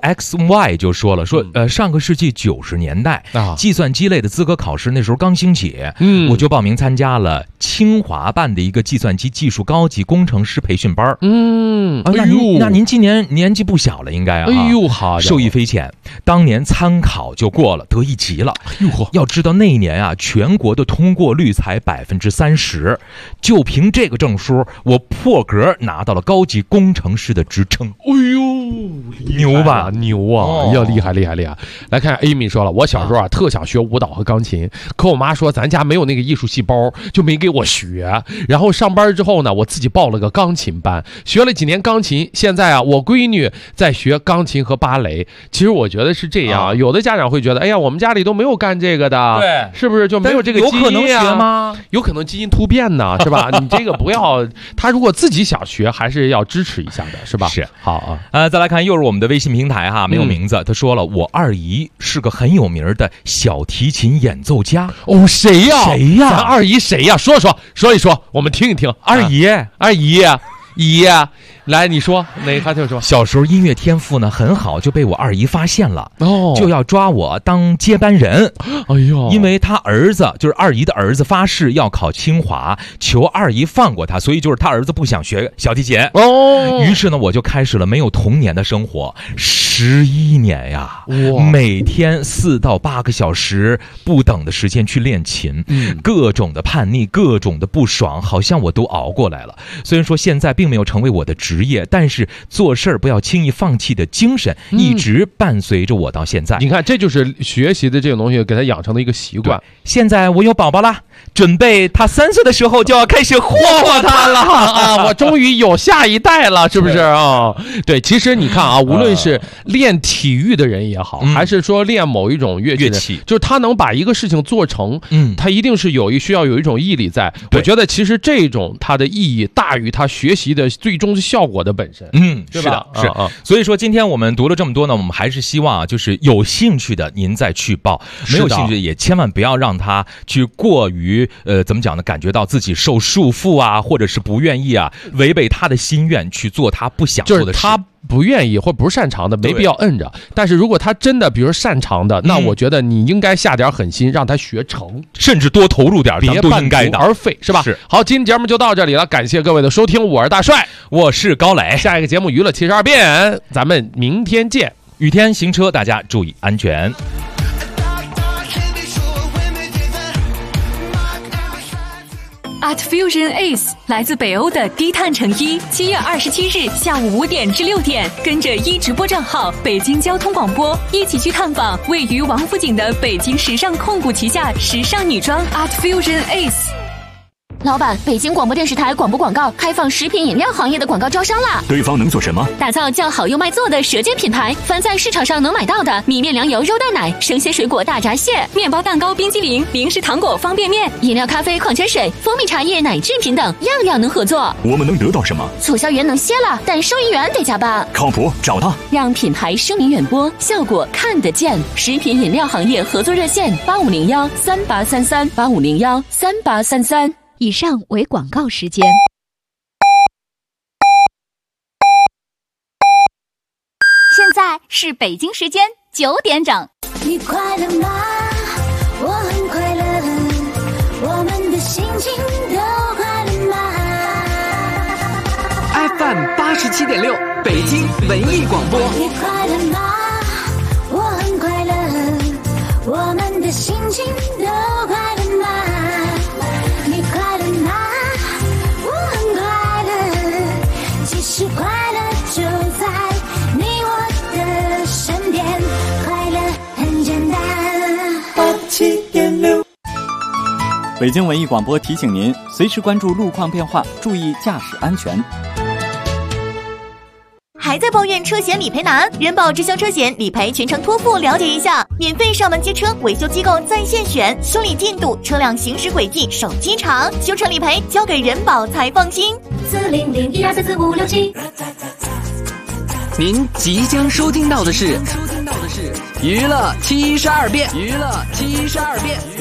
WXY 就说了，上个世纪90年代。计算机类的资格考试那时候刚兴起，我就报名参加了清华办的一个计算机技术高级工程师培训班。那您今年年纪不小了，应该啊。 哎呦，好， 受益匪浅，当年参考就过了，得1级了。要知道那一年啊，全国的通过率才30%，就凭这个证书，我破格拿到了高级工程师的职称。 哎呦， 牛吧？ 牛啊！要厉害！来看 Amy 说了，我小时候特想学舞蹈和钢琴，可我妈说咱家没有那个艺术细胞，就没给我学。然后上班之后呢，我自己报了个钢琴班，学了几年钢琴。现在啊，我闺女在学钢琴和芭蕾。其实我觉得是这样，有的家长会觉得，哎呀，我们家里都没有干这个的， 对， 是不是就没有这个基因？ 有可能学吗？ 有可能基因突变呢，是吧？你这个不要，他如果自己想学，还是要支持一下的，是吧？ 是， 好啊。 再来看，又是我们的微信平台哈，没有名字。他说了，我二姨是个很有名的小提琴演奏家。 谁呀？咱二姨谁呀？说一说，我们听一听。 二姨，来，你说哪个？就说小时候音乐天赋呢很好，就被我二姨发现了，就要抓我当接班人。 哎呦， 因为他儿子就是二姨的儿子发誓要考清华，求二姨放过他，所以就是他儿子不想学小提琴。于是呢，我就开始了没有童年的生活，11年呀，每天4到8个小时不等的时间去练琴，各种的叛逆，各种的不爽，好像我都熬过来了。虽然说现在并没有成为我的职业，但是做事不要轻易放弃的精神一直伴随着我到现在。 你看，这就是学习的这种东西给他养成的一个习惯。 现在我有宝宝了，准备他3岁的时候就要开始霍霍他了啊！我终于有下一代了，是不是啊？对，其实你看啊，无论是练体育的人也好，还是说练某一种乐器，就是他能把一个事情做成，他一定是需要有一种毅力在。我觉得其实这种它的意义大于他学习的最终效果的本身。对吧？ 是。所以说今天我们读了这么多呢，我们还是希望啊，就是有兴趣的您再去报，没有兴趣也千万不要让他去过于怎么讲呢？感觉到自己受束缚啊，或者是不愿意啊，违背他的心愿去做他不想做的事。 就是他不愿意或不擅长的，没必要摁着。但是如果他真的比如擅长的，那我觉得你应该下点狠心，让他学成， 甚至多投入点， 别半途而废，是吧？好，今天节目就到这里了，感谢各位的收听，我是大帅， 我是高磊。 下一个节目娱乐72变，咱们明天见。 雨天行车，大家注意安全。 Art Fusion Ace 来自北欧的低碳成衣，7月27日下午5点至6点，跟着直播账号北京交通广播一起去探访位于王府井的北京时尚控股旗下时尚女装 Art Fusion Ace。 老板，北京广播电视台广播广告开放食品饮料行业的广告招商啦！ 对方能做什么？ 打造叫好又卖座的舌尖品牌，凡在市场上能买到的米面粮油肉蛋奶、生鲜水果大闸蟹、 面包蛋糕、冰激凌、零食糖果、方便面、 饮料、咖啡、矿泉水、蜂蜜茶叶、奶制品等，样样能合作。 我们能得到什么？ 促销员能歇了，但收银员得加班。 靠谱，找他， 让品牌声名远播，效果看得见。食品饮料行业合作热线8501383385013833。 以上为广告时间。 现在是北京时间9点整。 你快乐吗？我很快乐，我们的心情都快乐吗 ？FM 87.6，北京文艺广播。 你快乐吗？我很快乐，我们的心情都快乐吗？你快乐吗？我很快乐，其实快乐就在你我的身边，快乐很简单。 87.6，北京文艺广播提醒您，随时关注路况变化，注意驾驶安全。 还在抱怨车险理赔难？人保直销车险理赔全程托付，了解一下，免费上门接车，维修机构在线选，修理进度、车辆行驶轨迹、手机查，修车理赔交给人保才放心。 40012344567。 您即将收听到的是娱乐72变，娱乐72变。